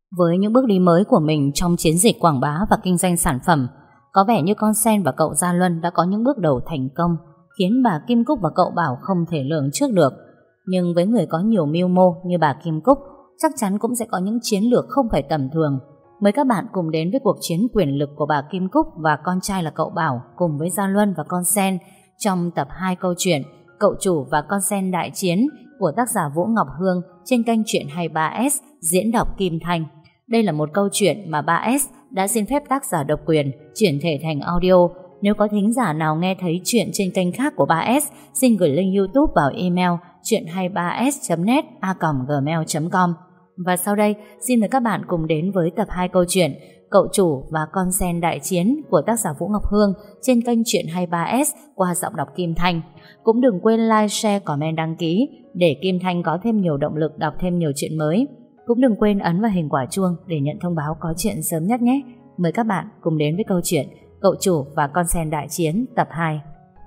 Với những bước đi mới của mình trong chiến dịch quảng bá và kinh doanh sản phẩm, có vẻ như con Sen và cậu Gia Luân đã có những bước đầu thành công, khiến bà Kim Cúc và cậu Bảo không thể lường trước được. Nhưng với người có nhiều mưu mô như bà Kim Cúc, chắc chắn cũng sẽ có những chiến lược không phải tầm thường. Mời các bạn cùng đến với cuộc chiến quyền lực của bà Kim Cúc và con trai là cậu Bảo cùng với Gia Luân và con Sen trong tập 2 câu chuyện Cậu Chủ và con Sen đại chiến của tác giả Vũ Ngọc Hương trên kênh Truyện 23S diễn đọc Kim Thanh. Đây là một câu chuyện mà 3S đã xin phép tác giả độc quyền chuyển thể thành audio. Nếu có thính giả nào nghe thấy chuyện trên kênh khác của 3S, xin gửi link YouTube vào email chuyện23s.net@gmail.com. Và sau đây, xin mời các bạn cùng đến với tập 2 câu chuyện Cậu Chủ và con Sen đại chiến của tác giả Vũ Ngọc Hương trên kênh Truyện 23S qua giọng đọc Kim Thanh. Cũng đừng quên like, share, comment, đăng ký để Kim Thanh có thêm nhiều động lực đọc thêm nhiều chuyện mới. Cũng đừng quên ấn vào hình quả chuông để nhận thông báo có chuyện sớm nhất nhé. Mời các bạn cùng đến với câu chuyện Cậu Chủ và con Sen đại chiến tập 2.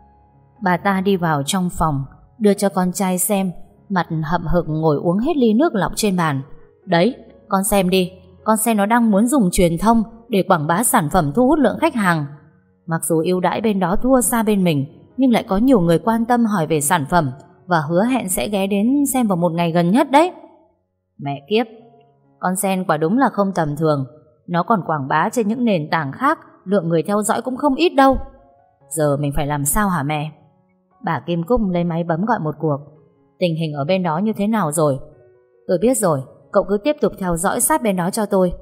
Bà ta đi vào trong phòng, đưa cho con trai xem, mặt hậm hực ngồi uống hết ly nước lọc trên bàn. Đấy, con xem đi, con Sen nó đang muốn dùng truyền thông để quảng bá sản phẩm thu hút lượng khách hàng. Mặc dù ưu đãi bên đó thua xa bên mình, nhưng lại có nhiều người quan tâm hỏi về sản phẩm và hứa hẹn sẽ ghé đến xem vào một ngày gần nhất đấy. Mẹ kiếp, con Sen quả đúng là không tầm thường. Nó còn quảng bá trên những nền tảng khác, lượng người theo dõi cũng không ít đâu. Giờ mình phải làm sao hả mẹ? Bà Kim Cúc lấy máy bấm gọi một cuộc. Tình hình ở bên đó như thế nào rồi? Tôi biết rồi, cậu cứ tiếp tục theo dõi sát bên đó cho tôi.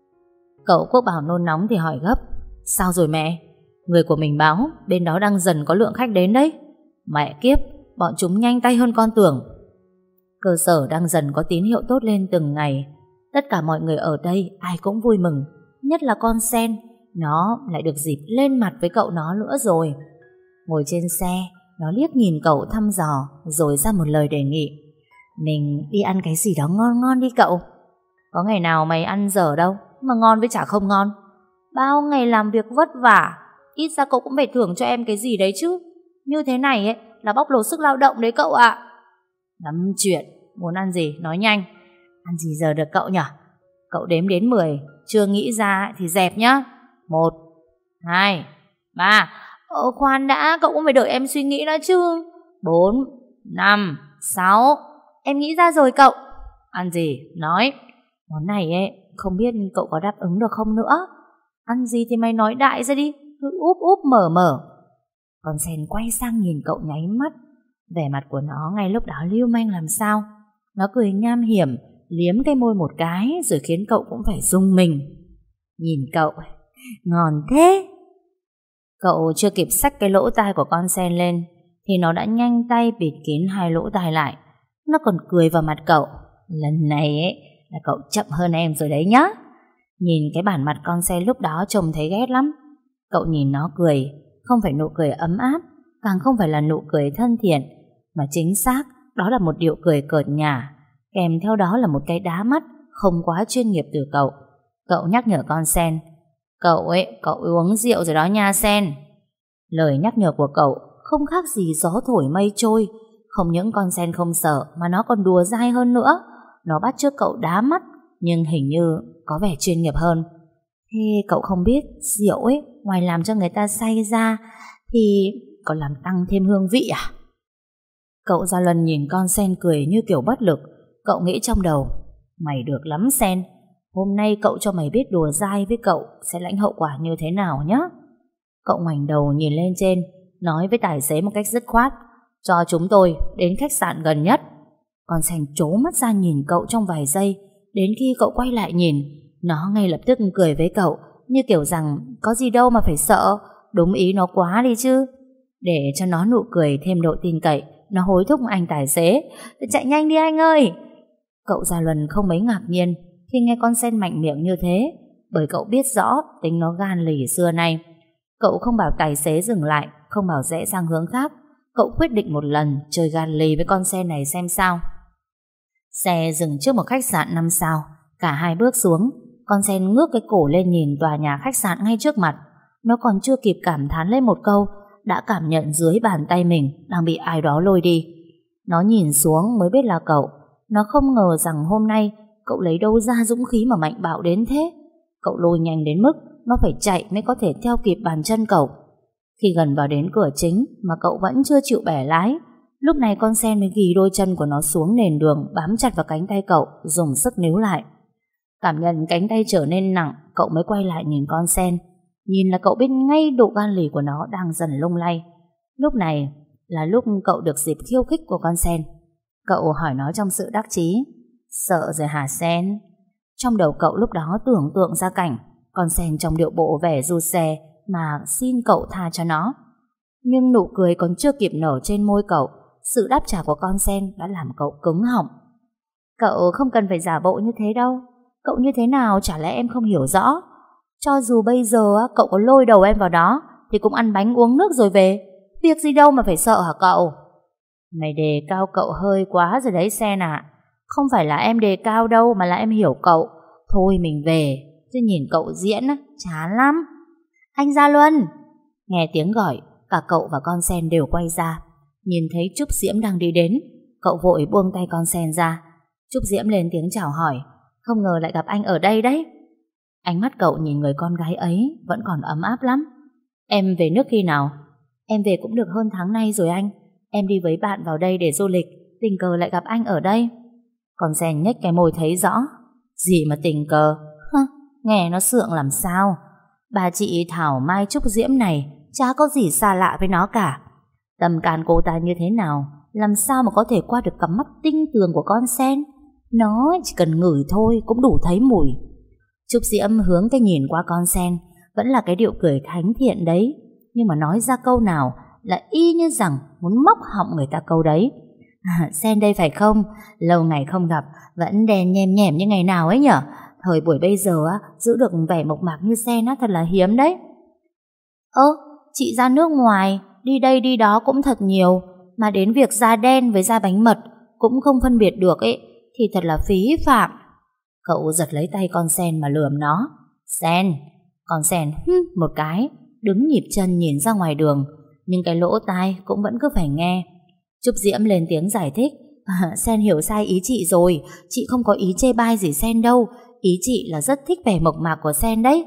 Cậu Quốc Bảo nôn nóng thì hỏi gấp. Sao rồi mẹ? Người của mình báo bên đó đang dần có lượng khách đến đấy. Mẹ kiếp, bọn chúng nhanh tay hơn con tưởng. Cơ sở đang dần có tín hiệu tốt lên từng ngày. Tất cả mọi người ở đây ai cũng vui mừng, nhất là con Sen. Nó lại được dịp lên mặt với cậu nó nữa rồi. Ngồi trên xe, nó liếc nhìn cậu thăm dò rồi ra một lời đề nghị. Mình đi ăn cái gì đó ngon ngon đi cậu. Có ngày nào mày ăn dở đâu mà ngon với chả không ngon. Bao ngày làm việc vất vả, ít ra cậu cũng phải thưởng cho em cái gì đấy chứ. Như thế này ấy là bóc lột sức lao động đấy cậu ạ. Lắm chuyện, muốn ăn gì nói nhanh. Ăn gì giờ được cậu nhỉ? Cậu đếm đến 10, chưa nghĩ ra thì dẹp nhá. 1, 2, 3. Khoan đã, cậu cũng phải đợi em suy nghĩ đã chứ. 4, 5, 6. Em nghĩ ra rồi cậu. Ăn gì? Nói. Món này ấy, không biết cậu có đáp ứng được không nữa. Ăn gì thì mày nói đại ra đi, cứ úp úp mở mở. Con Sen quay sang nhìn cậu nháy mắt. Vẻ mặt của nó ngay lúc đó lưu manh làm sao. Nó cười nham hiểm, liếm cái môi một cái rồi khiến cậu cũng phải rung mình. Nhìn cậu, ngon thế. Cậu chưa kịp xách cái lỗ tai của con Sen lên thì nó đã nhanh tay bịt kín hai lỗ tai lại. Nó còn cười vào mặt cậu. Lần này ấy là cậu chậm hơn em rồi đấy nhá. Nhìn cái bản mặt con Sen lúc đó trông thấy ghét lắm. Cậu nhìn nó cười, không phải nụ cười ấm áp, càng không phải là nụ cười thân thiện, mà chính xác đó là một điệu cười cợt nhả, kèm theo đó là một cái đá mắt không quá chuyên nghiệp từ cậu. Cậu nhắc nhở con Sen. Cậu uống rượu rồi đó nha Sen. Lời nhắc nhở của cậu không khác gì gió thổi mây trôi. Không những con Sen không sợ mà nó còn đùa dai hơn nữa. Nó bắt chước cậu đá mắt, nhưng hình như có vẻ chuyên nghiệp hơn. Thế cậu không biết rượu ấy, ngoài làm cho người ta say ra thì còn làm tăng thêm hương vị à? Cậu Gia Luân nhìn con Sen cười như kiểu bất lực. Cậu nghĩ trong đầu, mày được lắm Sen. Hôm nay cậu cho mày biết đùa dai với cậu sẽ lãnh hậu quả như thế nào nhé. Cậu ngoảnh đầu nhìn lên trên, nói với tài xế một cách dứt khoát. Cho chúng tôi đến khách sạn gần nhất. Con Sen trố mắt ra nhìn cậu trong vài giây. Đến khi cậu quay lại nhìn, nó ngay lập tức cười với cậu, như kiểu rằng có gì đâu mà phải sợ, đúng ý nó quá đi chứ. Để cho nó nụ cười thêm độ tin cậy, nó hối thúc anh tài xế. Chạy nhanh đi anh ơi. Cậu Gia Luân không mấy ngạc nhiên khi nghe con Sen mạnh miệng như thế, bởi cậu biết rõ tính nó gan lì xưa nay. Cậu không bảo tài xế dừng lại, không bảo rẽ sang hướng khác. Cậu quyết định một lần chơi gan lì với con Sen này xem sao. Xe dừng trước một khách sạn 5 sao. Cả hai bước xuống. Con Sen ngước cái cổ lên nhìn tòa nhà khách sạn ngay trước mặt. Nó còn chưa kịp cảm thán lên một câu, đã cảm nhận dưới bàn tay mình đang bị ai đó lôi đi. Nó nhìn xuống mới biết là cậu. Nó không ngờ rằng hôm nay cậu lấy đâu ra dũng khí mà mạnh bạo đến thế? Cậu lôi nhanh đến mức nó phải chạy mới có thể theo kịp bàn chân cậu. Khi gần vào đến cửa chính mà cậu vẫn chưa chịu bẻ lái, lúc này con sen mới ghi đôi chân của nó xuống nền đường, bám chặt vào cánh tay cậu, dùng sức níu lại. Cảm nhận cánh tay trở nên nặng, cậu mới quay lại nhìn con sen. Nhìn là cậu biết ngay độ gan lì của nó đang dần lung lay. Lúc này là lúc cậu được dịp khiêu khích của con sen. Cậu hỏi nó trong sự đắc chí. Sợ rồi hả sen? Trong đầu cậu lúc đó tưởng tượng ra cảnh con sen trong điệu bộ vẻ ru xe mà xin cậu tha cho nó. Nhưng nụ cười còn chưa kịp nở trên môi cậu, sự đáp trả của con sen đã làm cậu cứng họng. Cậu không cần phải giả bộ như thế đâu. Cậu như thế nào chả lẽ em không hiểu rõ? Cho dù bây giờ cậu có lôi đầu em vào đó thì cũng ăn bánh uống nước rồi về. Việc gì đâu mà phải sợ hả cậu? Mày đề cao cậu hơi quá rồi đấy sen ạ. Không phải là em đề cao đâu mà là em hiểu cậu. Thôi mình về, chứ nhìn cậu diễn chán lắm. Anh Gia Luân! Nghe tiếng gọi, cả cậu và con sen đều quay ra. Nhìn thấy Trúc Diễm đang đi đến, cậu vội buông tay con sen ra. Trúc Diễm lên tiếng chào hỏi. Không ngờ lại gặp anh ở đây đấy. Ánh mắt cậu nhìn người con gái ấy vẫn còn ấm áp lắm. Em về nước khi nào? Em về cũng được hơn tháng nay rồi anh. Em đi với bạn vào đây để du lịch, tình cờ lại gặp anh ở đây. Con sen nhếch cái môi thấy rõ. Gì mà tình cờ? Nghe nó sượng làm sao. Bà chị Thảo Mai Trúc Diễm này chả có gì xa lạ với nó cả. Tâm can cô ta như thế nào, làm sao mà có thể qua được cặp mắt tinh tường của con sen? Nó chỉ cần ngửi thôi cũng đủ thấy mùi. Trúc Diễm hướng cái nhìn qua con sen, vẫn là cái điệu cười thánh thiện đấy, nhưng mà nói ra câu nào là y như rằng muốn móc họng người ta câu đấy. Sen đây phải không? Lâu ngày không gặp, vẫn đen nhem nhẻm như ngày nào ấy nhở? Thời buổi bây giờ giữ được vẻ mộc mạc như sen thật là hiếm đấy. Chị ra nước ngoài, đi đây đi đó cũng thật nhiều, mà đến việc da đen với da bánh mật cũng không phân biệt được ấy, thì thật là phí phạm. Cậu giật lấy tay con sen mà lườm nó. Sen! Con sen một cái, đứng nhịp chân nhìn ra ngoài đường, nhưng cái lỗ tai cũng vẫn cứ phải nghe. Trúc Diễm lên tiếng giải thích. Sen hiểu sai ý chị rồi, chị không có ý chê bai gì sen đâu, ý chị là rất thích vẻ mộc mạc của sen đấy.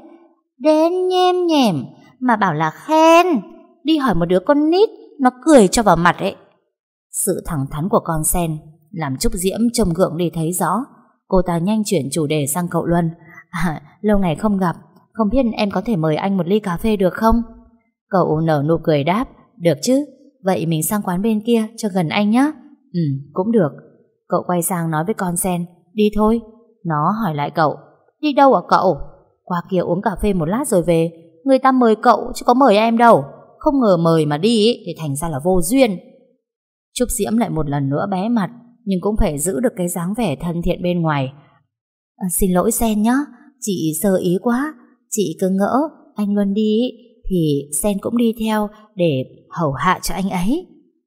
Đen nhem nhẻm mà bảo là khen. Đi hỏi một đứa con nít, nó cười cho vào mặt ấy. Sự thẳng thắn của con sen làm Trúc Diễm trông gượng đi thấy rõ. Cô ta nhanh chuyển chủ đề sang cậu Luân. Lâu ngày không gặp, không biết em có thể mời anh một ly cà phê được không? Cậu nở nụ cười đáp. Được chứ, vậy mình sang quán bên kia cho gần anh nhé. Cũng được. Cậu quay sang nói với con sen. Đi thôi. Nó hỏi lại cậu. Đi đâu à cậu? Qua kia uống cà phê một lát rồi về. Người ta mời cậu chứ có mời em đâu. Không ngờ mời mà đi ý, thì thành ra là vô duyên. Trúc Diễm lại một lần nữa bé mặt, nhưng cũng phải giữ được cái dáng vẻ thân thiện bên ngoài. Xin lỗi Sen nhé, chị sơ ý quá. Chị cứ ngỡ anh Luân đi thì Sen cũng đi theo để hầu hạ cho anh ấy.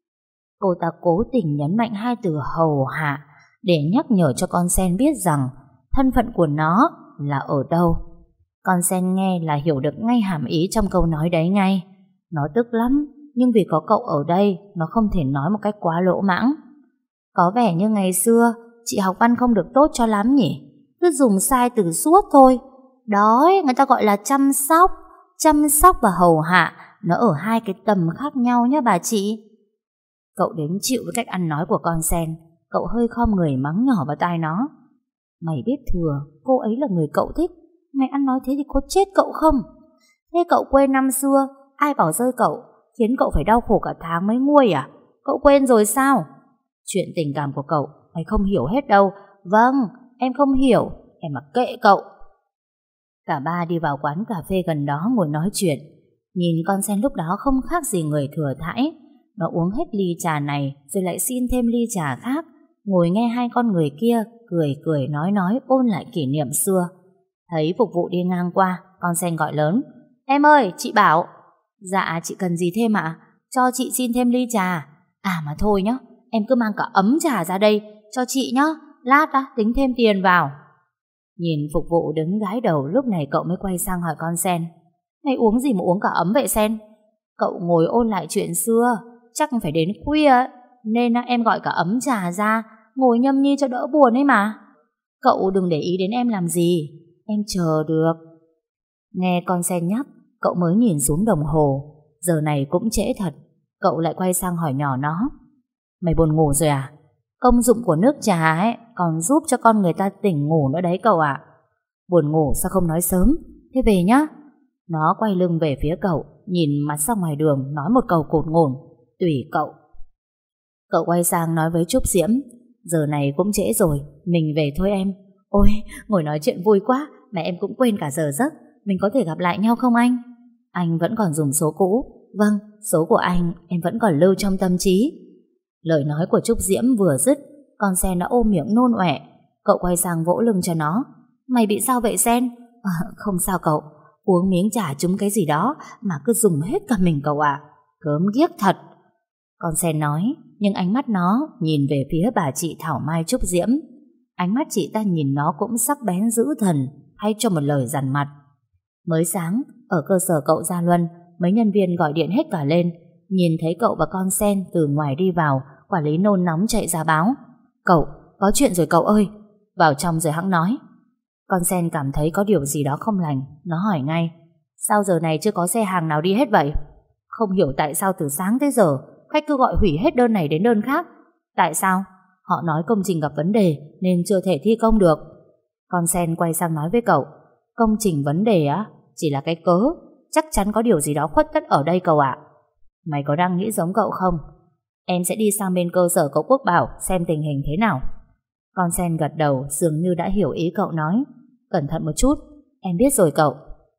Cô ta cố tình nhấn mạnh hai từ hầu hạ để nhắc nhở cho con sen biết rằng thân phận của nó là ở đâu. Con sen nghe là hiểu được ngay hàm ý trong câu nói đấy ngay. Nó tức lắm, nhưng vì có cậu ở đây, nó không thể nói một cách quá lỗ mãng. Có vẻ như ngày xưa chị học văn không được tốt cho lắm nhỉ? Cứ dùng sai từ suốt thôi. Đó, người ta gọi là chăm sóc. Chăm sóc và hầu hạ nó ở hai cái tầm khác nhau nhé bà chị. Cậu đến chịu với cách ăn nói của con sen. Cậu hơi khom người mắng nhỏ vào tai nó. Mày biết thừa cô ấy là người cậu thích, mày ăn nói thế thì có chết cậu không? Thế cậu quên năm xưa ai bỏ rơi cậu, khiến cậu phải đau khổ cả tháng mới nguôi à? Cậu quên rồi sao? Chuyện tình cảm của cậu mày không hiểu hết đâu. Vâng, em không hiểu, em mặc kệ cậu. Cả ba đi vào quán cà phê gần đó ngồi nói chuyện. Nhìn con sen lúc đó không khác gì người thừa thãi. Nó uống hết ly trà này rồi lại xin thêm ly trà khác, ngồi nghe hai con người kia cười cười nói ôn lại kỷ niệm xưa. Thấy phục vụ đi ngang qua, con sen gọi lớn. Em ơi, chị Bảo. Dạ, chị cần gì thêm ạ? Cho chị xin thêm ly trà. À mà thôi nhá, em cứ mang cả ấm trà ra đây cho chị nhá, lát tính thêm tiền vào. Nhìn phục vụ đứng gái đầu, lúc này cậu mới quay sang hỏi con sen. Mày uống gì mà uống cả ấm vậy sen? Cậu ngồi ôn lại chuyện xưa, chắc phải đến khuya nên em gọi cả ấm trà ra, ngồi nhâm nhi cho đỡ buồn ấy mà. Cậu đừng để ý đến em làm gì, em chờ được. Nghe con sen nhắc, cậu mới nhìn xuống đồng hồ. Giờ này cũng trễ thật. Cậu lại quay sang hỏi nhỏ nó: Mày buồn ngủ rồi à? Công dụng của nước trà ấy còn giúp cho con người ta tỉnh ngủ nữa đấy cậu ạ. Buồn ngủ sao không nói sớm? Thế về nhá. Nó quay lưng về phía cậu, nhìn mặt ra ngoài đường, nói một câu cột ngổn: Tùy cậu. Cậu quay sang nói với Trúc Diễm: Giờ này cũng trễ rồi, mình về thôi em. Ôi, ngồi nói chuyện vui quá mà em cũng quên cả giờ giấc. Mình có thể gặp lại nhau không anh? Anh vẫn còn dùng số cũ. Vâng, số của anh em vẫn còn lưu trong tâm trí. Lời nói của Trúc Diễm vừa dứt, con sen đã ôm miệng nôn ọe. Cậu quay sang vỗ lưng cho nó: Mày bị sao vậy Sen? Không sao cậu, uống miếng trà trúng cái gì đó mà cứ dùng hết cả mình cậu ạ. Gớm ghiếc thật. Con sen nói, nhưng ánh mắt nó nhìn về phía bà chị Thảo Mai Trúc Diễm. Ánh mắt chị ta nhìn nó cũng sắc bén dữ thần, thay cho một lời dằn mặt. Mới sáng, ở cơ sở cậu Gia Luân, mấy nhân viên gọi điện hết cả lên. Nhìn thấy cậu và con sen từ ngoài đi vào, quản lý nôn nóng chạy ra báo: Cậu, có chuyện rồi cậu ơi. Vào trong rồi hẵng nói. Con sen cảm thấy có điều gì đó không lành. Nó hỏi ngay: Sao giờ này chưa có xe hàng nào đi hết vậy? Không hiểu tại sao từ sáng tới giờ khách cứ gọi hủy hết đơn này đến đơn khác. Tại sao? Họ nói công trình gặp vấn đề nên chưa thể thi công được. Con sen quay sang nói với cậu: Công trình vấn đề á? Chỉ là cái cớ. Chắc chắn có điều gì đó khuất tất ở đây cậu ạ. Mày có đang nghĩ giống cậu không? Em sẽ đi sang bên cơ sở cậu Quốc Bảo xem tình hình thế nào. Con sen gật đầu, dường như đã hiểu ý cậu nói. Cẩn thận một chút. Em biết rồi cậu.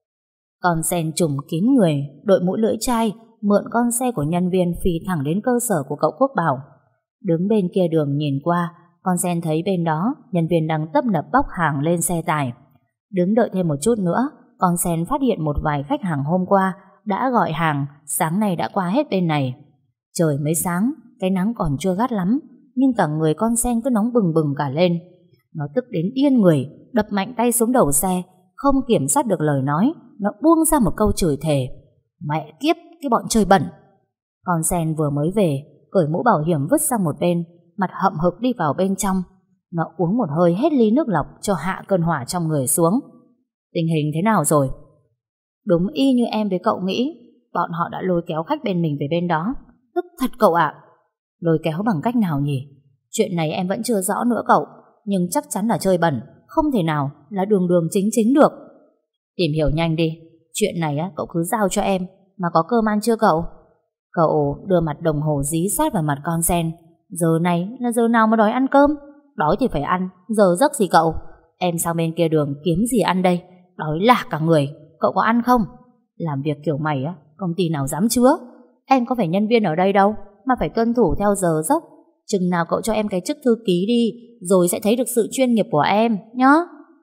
Con sen trùm kín người, đội mũ lưỡi chai, mượn con xe của nhân viên phi thẳng đến cơ sở của cậu Quốc Bảo. Đứng bên kia đường nhìn qua, con sen thấy bên đó nhân viên đang tấp nập bóc hàng lên xe tải. Đứng đợi thêm một chút nữa, con sen phát hiện một vài khách hàng hôm qua đã gọi hàng, sáng nay đã qua hết bên này. Trời mới sáng, cái nắng còn chưa gắt lắm, nhưng cả người con sen cứ nóng bừng bừng cả lên. Nó tức đến điên người, đập mạnh tay xuống đầu xe, không kiểm soát được lời nói, nó buông ra một câu chửi thề: Mẹ kiếp, cái bọn chơi bẩn. Con sen vừa mới về, cởi mũ bảo hiểm vứt sang một bên, mặt hậm hực đi vào bên trong. Nó uống một hơi hết ly nước lọc cho hạ cơn hỏa trong người xuống. Tình hình thế nào rồi? Đúng y như em với cậu nghĩ, bọn họ đã lôi kéo khách bên mình về bên đó. Tức thật cậu ạ. Lôi kéo bằng cách nào nhỉ? Chuyện này em vẫn chưa rõ nữa cậu, nhưng chắc chắn là chơi bẩn, không thể nào là đường đường chính chính được. Tìm hiểu nhanh đi. Chuyện này á, cậu cứ giao cho em. Mà có cơm ăn chưa cậu? Cậu đưa mặt đồng hồ dí sát vào mặt con sen. Giờ này là giờ nào mà đòi ăn cơm? Đói thì phải ăn, giờ giấc gì cậu? Em sang bên kia đường kiếm gì ăn đây? Đói lạc cả người. Cậu có ăn không? Làm việc kiểu mày á, công ty nào dám chứa? Em có phải nhân viên ở đây đâu mà phải tuân thủ theo giờ giấc. Chừng nào cậu cho em cái chức thư ký đi, rồi sẽ thấy được sự chuyên nghiệp của em nhá.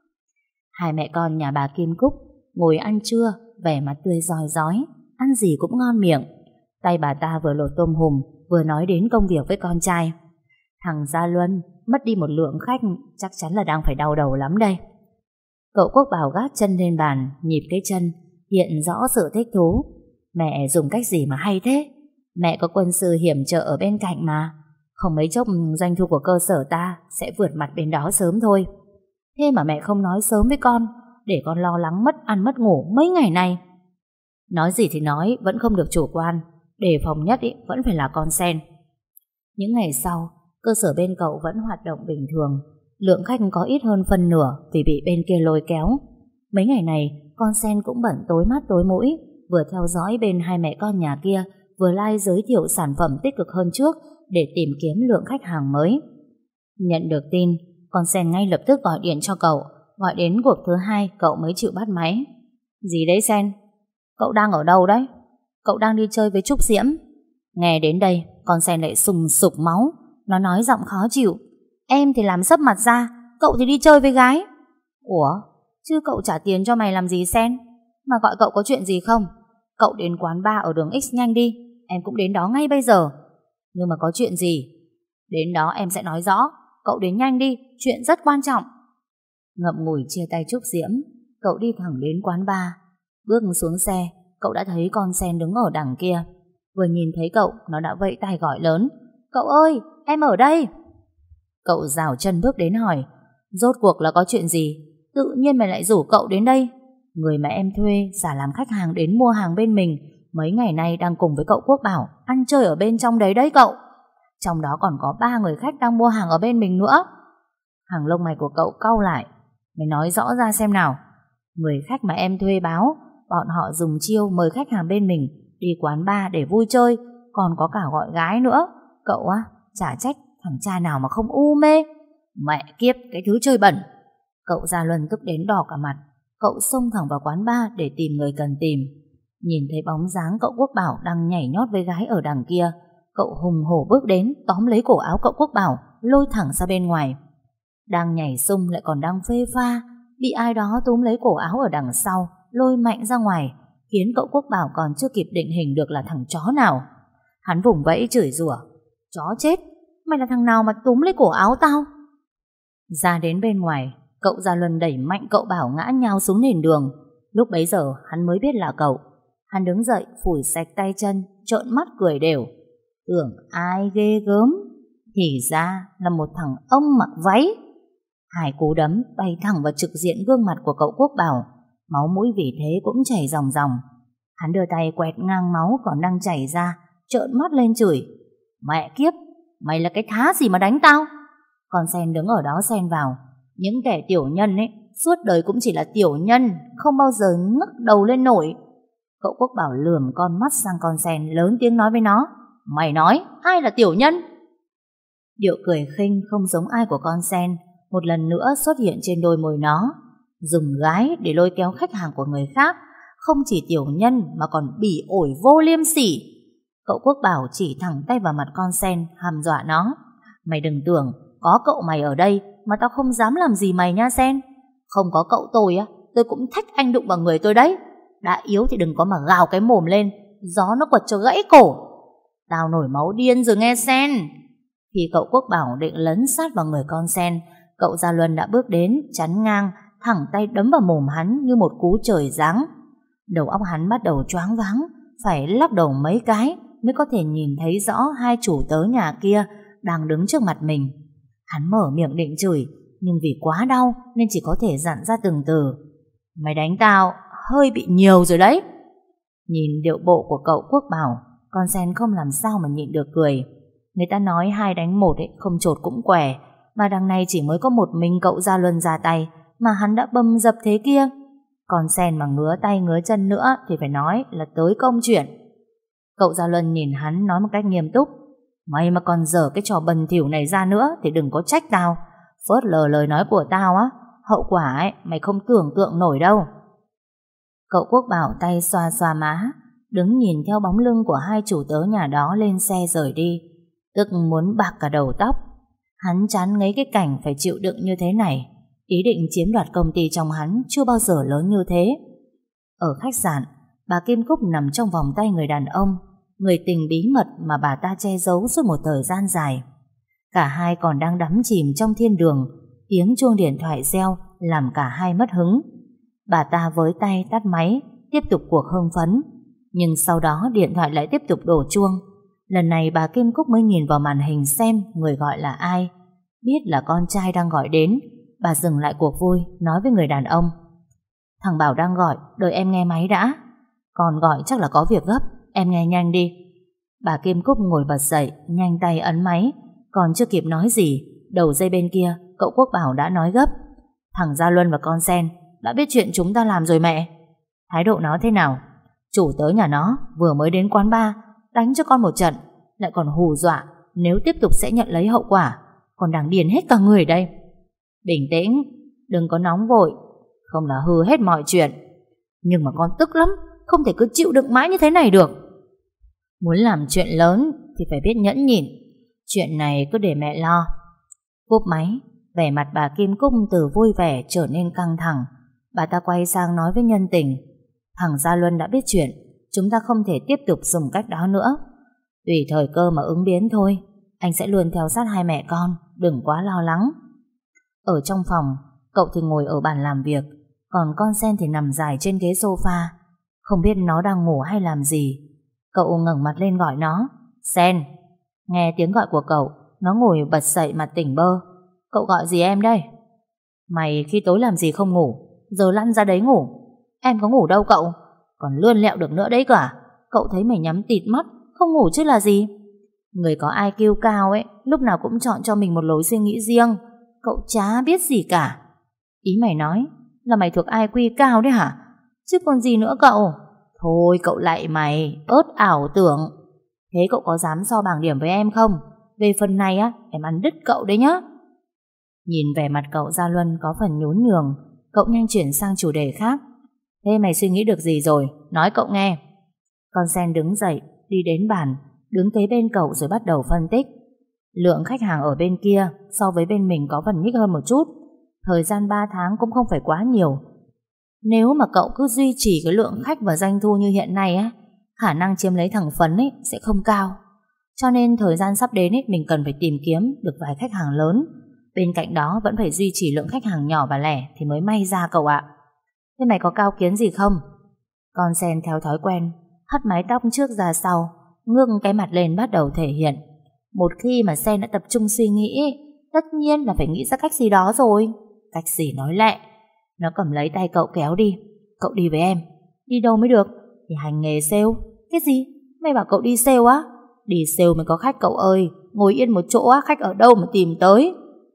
Hai mẹ con nhà bà Kim Cúc ngồi ăn trưa, vẻ mặt tươi rói rói, ăn gì cũng ngon miệng. Tay bà ta vừa lột tôm hùm, vừa nói đến công việc với con trai. Thằng Gia Luân mất đi một lượng khách, chắc chắn là đang phải đau đầu lắm đây. Cậu Quốc Bảo gác chân lên bàn, nhịp cái chân, hiện rõ sự thích thú. Mẹ dùng cách gì mà hay thế? Mẹ có quân sư hiểm trợ ở bên cạnh mà. Không mấy chốc doanh thu của cơ sở ta sẽ vượt mặt bên đó sớm thôi. Thế mà mẹ không nói sớm với con, để con lo lắng mất ăn mất ngủ mấy ngày nay. Nói gì thì nói, vẫn không được chủ quan. Đề phòng nhất vẫn phải là con sen. Những ngày sau, cơ sở bên cậu vẫn hoạt động bình thường. Lượng khách có ít hơn phân nửa vì bị bên kia lôi kéo. Mấy ngày này, con sen cũng bận tối mắt tối mũi, vừa theo dõi bên hai mẹ con nhà kia, vừa giới thiệu sản phẩm tích cực hơn trước để tìm kiếm lượng khách hàng mới. Nhận được tin, con sen ngay lập tức gọi điện cho cậu. Gọi đến cuộc thứ hai, cậu mới chịu bắt máy. Gì đấy Sen? Cậu đang ở đâu đấy? Cậu đang đi chơi với Trúc Diễm. Nghe đến đây, con sen lại sùng sục máu. Nó nói giọng khó chịu: Em thì làm sấp mặt ra, cậu thì đi chơi với gái. Ủa, chứ cậu trả tiền cho mày làm gì Sen? Mà gọi cậu có chuyện gì không? Cậu đến quán bar ở đường X nhanh đi, em cũng đến đó ngay bây giờ. Nhưng mà có chuyện gì? Đến đó em sẽ nói rõ. Cậu đến nhanh đi, chuyện rất quan trọng. Ngậm ngùi chia tay Trúc Diễm, cậu đi thẳng đến quán bar. Bước xuống xe, cậu đã thấy con sen đứng ở đằng kia. Vừa nhìn thấy cậu, nó đã vẫy tay gọi lớn: Cậu ơi, em ở đây. Cậu rảo chân bước đến hỏi: Rốt cuộc là có chuyện gì? Tự nhiên mày lại rủ cậu đến đây. Người mà em thuê giả làm khách hàng đến mua hàng bên mình, mấy ngày nay đang cùng với cậu Quốc Bảo ăn chơi ở bên trong đấy đấy cậu. Trong đó còn có 3 người khách đang mua hàng ở bên mình nữa. Hàng lông mày của cậu cau lại. Mày nói rõ ra xem nào. Người khách mà em thuê báo bọn họ dùng chiêu mời khách hàng bên mình đi quán bar để vui chơi, còn có cả gọi gái nữa. Cậu á, chả trách thằng cha nào mà không u mê. Mẹ kiếp, cái thứ chơi bẩn. Cậu Gia Luân tức đến đỏ cả mặt. Cậu xông thẳng vào quán bar để tìm người cần tìm. Nhìn thấy bóng dáng cậu Quốc Bảo đang nhảy nhót với gái ở đằng kia, cậu hùng hổ bước đến, tóm lấy cổ áo cậu Quốc Bảo, lôi thẳng ra bên ngoài. Đang nhảy sung lại còn đang phê pha, bị ai đó túm lấy cổ áo ở đằng sau, lôi mạnh ra ngoài, khiến cậu Quốc Bảo còn chưa kịp định hình được là thằng chó nào. Hắn vùng vẫy chửi rủa: chó chết, mày là thằng nào mà túm lấy cổ áo tao? Ra đến bên ngoài, cậu Gia Luân đẩy mạnh cậu Bảo ngã nhào xuống nền đường. Lúc bấy giờ hắn mới biết là cậu. Hắn đứng dậy phủi sạch tay chân, trợn mắt cười đều. Tưởng ai ghê gớm, thì ra là một thằng ông mặc váy. Hai cú đấm bay thẳng vào trực diện gương mặt của cậu Quốc Bảo. Máu mũi vì thế cũng chảy ròng ròng. Hắn đưa tay quẹt ngang máu còn đang chảy ra, trợn mắt lên chửi: mẹ kiếp, mày là cái thá gì mà đánh tao? Con sen đứng ở đó xen vào: những kẻ tiểu nhân ấy suốt đời cũng chỉ là tiểu nhân, không bao giờ ngước đầu lên nổi. Cậu Quốc Bảo lườm con mắt sang con sen, lớn tiếng nói với nó: mày nói ai là tiểu nhân? Điệu cười khinh không giống ai của con sen một lần nữa xuất hiện trên đôi môi nó. Dùng gái để lôi kéo khách hàng của người khác, không chỉ tiểu nhân mà còn bỉ ổi vô liêm sỉ. Cậu Quốc Bảo chỉ thẳng tay vào mặt con sen, hăm dọa nó: mày đừng tưởng có cậu mày ở đây mà tao không dám làm gì mày nha sen. Không có cậu tôi á, tôi cũng thách anh đụng vào người tôi đấy. Đã yếu thì đừng có mà gào cái mồm lên, gió nó quật cho gãy cổ. Tao nổi máu điên rồi nghe sen. Khi cậu Quốc Bảo định lấn sát vào người con sen, cậu Gia Luân đã bước đến, chắn ngang, thẳng tay đấm vào mồm hắn như một cú trời giáng. Đầu óc hắn bắt đầu choáng váng, phải lắc đầu mấy cái mới có thể nhìn thấy rõ hai chủ tớ nhà kia đang đứng trước mặt mình. Hắn mở miệng định chửi, nhưng vì quá đau nên chỉ có thể dặn ra từng từ: mày đánh tao hơi bị nhiều rồi đấy. Nhìn điệu bộ của cậu Quốc Bảo, con sen không làm sao mà nhịn được cười. Người ta nói 2 đánh 1 ấy, không chột cũng quẻ, mà đằng này chỉ mới có một mình cậu Gia Luân ra tay mà hắn đã bầm dập thế kia. Con sen mà ngứa tay ngứa chân nữa thì phải nói là tới công chuyện. Cậu Gia Luân nhìn hắn nói một cách nghiêm túc: mày mà còn dở cái trò bần thỉu này ra nữa thì đừng có trách tao. Phớt lờ lời nói của tao á, hậu quả ấy mày không tưởng tượng nổi đâu. Cậu Quốc Bảo tay xoa xoa má, đứng nhìn theo bóng lưng của hai chủ tớ nhà đó lên xe rời đi, tức muốn bạc cả đầu tóc. Hắn chán ngấy cái cảnh phải chịu đựng như thế này. Ý định chiếm đoạt công ty trong hắn chưa bao giờ lớn như thế. Ở khách sạn, bà Kim Cúc nằm trong vòng tay người đàn ông, người tình bí mật mà bà ta che giấu suốt một thời gian dài. Cả hai còn đang đắm chìm trong thiên đường. Tiếng chuông điện thoại reo làm cả hai mất hứng. Bà ta với tay tắt máy, tiếp tục cuộc hưng phấn. Nhưng sau đó điện thoại lại tiếp tục đổ chuông. Lần này bà Kim Cúc mới nhìn vào màn hình xem người gọi là ai. Biết là con trai đang gọi đến, bà dừng lại cuộc vui, nói với người đàn ông: thằng Bảo đang gọi, đợi em nghe máy đã. Còn gọi chắc là có việc gấp, em nghe nhanh đi. Bà Kim Cúc ngồi bật dậy, nhanh tay ấn máy. Còn chưa kịp nói gì, đầu dây bên kia cậu Quốc Bảo đã nói gấp: thằng Gia Luân và con sen đã biết chuyện chúng ta làm rồi mẹ. Thái độ nó thế nào? Chủ tớ nhà nó vừa mới đến quán bar, đánh cho con một trận, lại còn hù dọa nếu tiếp tục sẽ nhận lấy hậu quả. Còn đang điên hết cả người đây. Bình tĩnh, đừng có nóng vội, không là hư hết mọi chuyện. Nhưng mà con tức lắm, không thể cứ chịu đựng mãi như thế này được. Muốn làm chuyện lớn thì phải biết nhẫn nhịn. Chuyện này cứ để mẹ lo. Cúp máy, vẻ mặt bà Kim Cúc từ vui vẻ trở nên căng thẳng. Bà ta quay sang nói với nhân tình: thằng Gia Luân đã biết chuyện, chúng ta không thể tiếp tục dùng cách đó nữa. Tùy thời cơ mà ứng biến thôi. Anh sẽ luôn theo sát hai mẹ con, đừng quá lo lắng. Ở trong phòng, cậu thì ngồi ở bàn làm việc, còn con sen thì nằm dài trên ghế sofa. Không biết nó đang ngủ hay làm gì. Cậu ngẩng mặt lên gọi nó: Sen. Nghe tiếng gọi của cậu, nó ngồi bật dậy mặt tỉnh bơ. Cậu gọi gì em đây? Mày khi tối làm gì không ngủ, giờ lăn ra đấy ngủ. Em có ngủ đâu cậu, còn lươn lẹo được nữa đấy cả. Cậu thấy mày nhắm tịt mắt, không ngủ chứ là gì. Người có IQ cao ấy, lúc nào cũng chọn cho mình một lối suy nghĩ riêng. Cậu chả biết gì cả. Ý mày nói là mày thuộc IQ cao đấy hả? Chứ còn gì nữa cậu. Thôi cậu lạy mày, ớt ảo tưởng. Thế cậu có dám so bảng điểm với em không? Về phần này á, em ăn đứt cậu đấy nhá. Nhìn vẻ mặt cậu, Gia Luân có phần nhún nhường. Cậu nhanh chuyển sang chủ đề khác. Thế mày suy nghĩ được gì rồi? Nói cậu nghe. Con sen đứng dậy, đi đến bàn, đứng kế bên cậu rồi bắt đầu phân tích. Lượng khách hàng ở bên kia so với bên mình có phần nhích hơn một chút. Thời gian 3 tháng cũng không phải quá nhiều. Nếu mà cậu cứ duy trì cái lượng khách và doanh thu như hiện nay á, khả năng chiếm lấy thằng Phấn ấy sẽ không cao. Cho nên thời gian sắp đến ấy, mình cần phải tìm kiếm được vài khách hàng lớn. Bên cạnh đó vẫn phải duy trì lượng khách hàng nhỏ và lẻ thì mới may ra cậu ạ. Thế mày có cao kiến gì không? Con sen theo thói quen hất mái tóc trước ra sau, ngước cái mặt lên bắt đầu thể hiện. Một khi mà sen đã tập trung suy nghĩ, tất nhiên là phải nghĩ ra cách gì đó rồi. Cách gì nói lẹ. Nó cầm lấy tay cậu kéo đi. Cậu đi với em. Đi đâu mới được? Thì hành nghề sale. Cái gì? Mày bảo cậu đi sale á? Đi sale mới có khách cậu ơi. Ngồi yên một chỗ á, khách ở đâu mà tìm tới?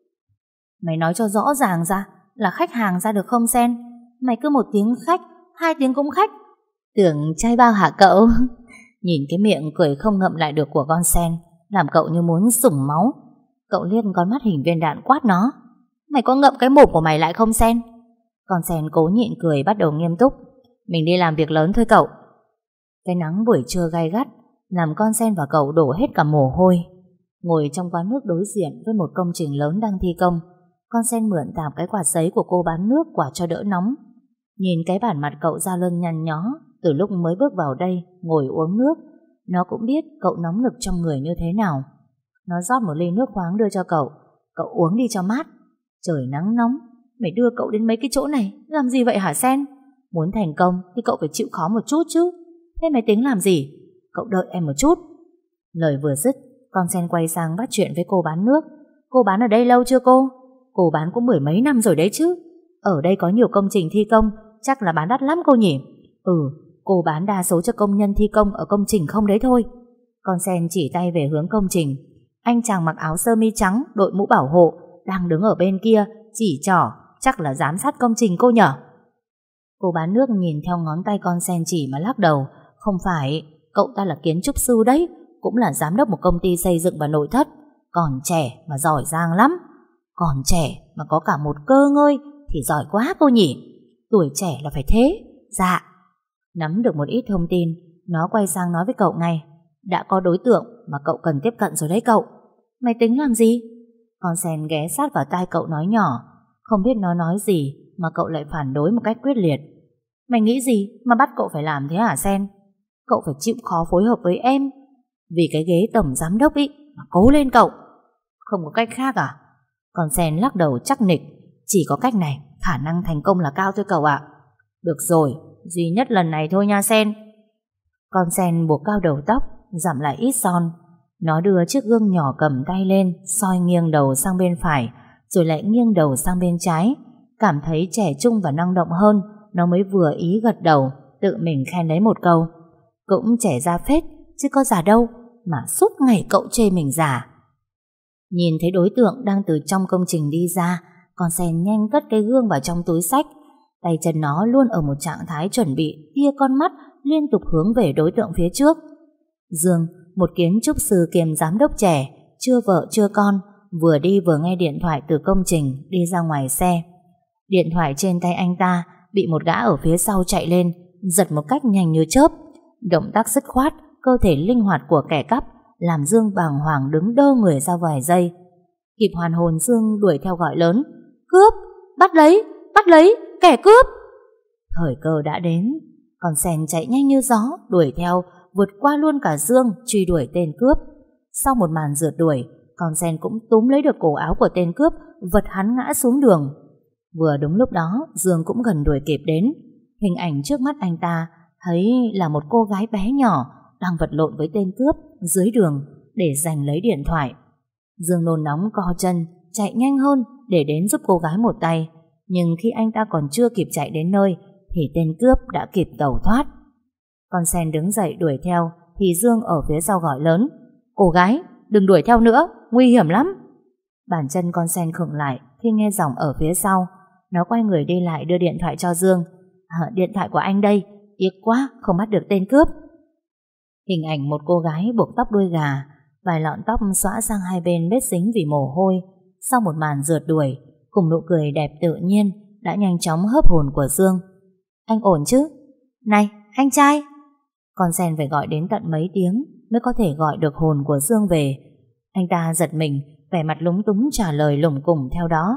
Mày nói cho rõ ràng ra, là khách hàng ra được không Sen? Mày cứ 1 tiếng khách, 2 tiếng cũng khách. Tưởng trai bao hả cậu? Nhìn cái miệng cười không ngậm lại được của con Sen làm cậu như muốn sủng máu. Cậu liếc con mắt hình viên đạn quát nó. Mày có ngậm cái mồm của mày lại không Sen? Con Sen cố nhịn cười bắt đầu nghiêm túc. Mình đi làm việc lớn thôi cậu. Cái nắng buổi trưa gay gắt làm con Sen và cậu đổ hết cả mồ hôi. Ngồi trong quán nước đối diện với một công trình lớn đang thi công, con Sen mượn tạm cái quạt giấy của cô bán nước quạt cho đỡ nóng. Nhìn cái bản mặt cậu Gia Luân nhăn nhó từ lúc mới bước vào đây ngồi uống nước, nó cũng biết cậu nóng nực trong người như thế nào. Nó rót một ly nước khoáng đưa cho cậu. Cậu uống đi cho mát. Trời nắng nóng, mày đưa cậu đến mấy cái chỗ này làm gì vậy hả Sen? Muốn thành công thì cậu phải chịu khó một chút chứ. Thế mày tính làm gì? Cậu đợi em một chút. Lời vừa dứt, con Sen quay sang bắt chuyện với cô bán nước. Cô bán ở đây lâu chưa cô? Cô bán cũng 10 mấy năm rồi đấy chứ. Ở đây có nhiều công trình thi công, chắc là bán đắt lắm cô nhỉ? Cô bán đa số cho công nhân thi công ở công trình không đấy thôi. Con Sen chỉ tay về hướng công trình. Anh chàng mặc áo sơ mi trắng, đội mũ bảo hộ, đang đứng ở bên kia, chỉ trỏ, chắc là giám sát công trình cô nhở? Cô bán nước nhìn theo ngón tay con Sen chỉ mà lắc đầu. Không phải, cậu ta là kiến trúc sư đấy, cũng là giám đốc một công ty xây dựng và nội thất. Còn trẻ mà giỏi giang lắm. Còn trẻ mà có cả một cơ ngơi thì giỏi quá cô nhỉ? Tuổi trẻ là phải thế. Dạ. Nắm được một ít thông tin, nó quay sang nói với cậu ngay. Đã có đối tượng mà cậu cần tiếp cận rồi đấy cậu. Mày tính làm gì? Con Sen ghé sát vào tai cậu nói nhỏ. Không biết nó nói gì mà cậu lại phản đối một cách quyết liệt. Mày nghĩ gì mà bắt cậu phải làm thế hả Sen? Cậu phải chịu khó phối hợp với em. Vì cái ghế tổng giám đốc ý mà cố lên cậu. Không có cách khác à? Con Sen lắc đầu chắc nịch. Chỉ có cách này, khả năng thành công là cao thôi cậu ạ. Được rồi, duy nhất lần này thôi nha Sen. Con Sen buộc cao đầu tóc, giảm lại ít son. Nó đưa chiếc gương nhỏ cầm tay lên, soi nghiêng đầu sang bên phải, rồi lại nghiêng đầu sang bên trái. Cảm thấy trẻ trung và năng động hơn, nó mới vừa ý gật đầu, tự mình khen lấy một câu. Cũng trẻ ra phết, chứ có già đâu, mà suốt ngày cậu chê mình già. Nhìn thấy đối tượng đang từ trong công trình đi ra, con Sen nhanh cất cái gương vào trong túi xách. Tay chân nó luôn ở một trạng thái chuẩn bị tia con mắt liên tục hướng về đối tượng phía trước. Dương, một kiến trúc sư kiêm giám đốc trẻ, chưa vợ chưa con, vừa đi vừa nghe điện thoại từ công trình đi ra ngoài xe. Điện thoại trên tay anh ta bị một gã ở phía sau chạy lên, giật một cách nhanh như chớp. Động tác dứt khoát, cơ thể linh hoạt của kẻ cắp làm Dương bàng hoàng đứng đơ người ra vài giây. Kịp hoàn hồn, Dương đuổi theo gọi lớn. Cướp! Bắt lấy! Kẻ cướp! Thời cơ đã đến. Con Sen chạy nhanh như gió, đuổi theo, vượt qua luôn cả Dương, truy đuổi tên cướp. Sau một màn rượt đuổi, con Sen cũng túm lấy được cổ áo của tên cướp, vật hắn ngã xuống đường. Vừa đúng lúc đó, Dương cũng gần đuổi kịp đến. Hình ảnh trước mắt anh ta thấy là một cô gái bé nhỏ đang vật lộn với tên cướp dưới đường để giành lấy điện thoại. Dương nôn nóng co chân, chạy nhanh hơn để đến giúp cô gái một tay. Nhưng khi anh ta còn chưa kịp chạy đến nơi thì tên cướp đã kịp tẩu thoát. Con sen đứng dậy đuổi theo thì Dương ở phía sau gọi lớn: "Cô gái, đừng đuổi theo nữa, nguy hiểm lắm." Bàn chân con sen khựng lại khi nghe giọng ở phía sau. Nó quay người đi lại đưa điện thoại cho Dương. Điện thoại của anh đây, tiếc quá không bắt được tên cướp." Hình ảnh một cô gái buộc tóc đuôi gà, vài lọn tóc xõa sang hai bên vết dính vì mồ hôi, sau một màn rượt đuổi cùng nụ cười đẹp tự nhiên đã nhanh chóng hớp hồn của Dương. "Anh ổn chứ? Này, anh trai!" Con sen phải gọi đến tận mấy tiếng mới có thể gọi được hồn của Dương về. Anh ta giật mình, vẻ mặt lúng túng trả lời lủng củng theo đó: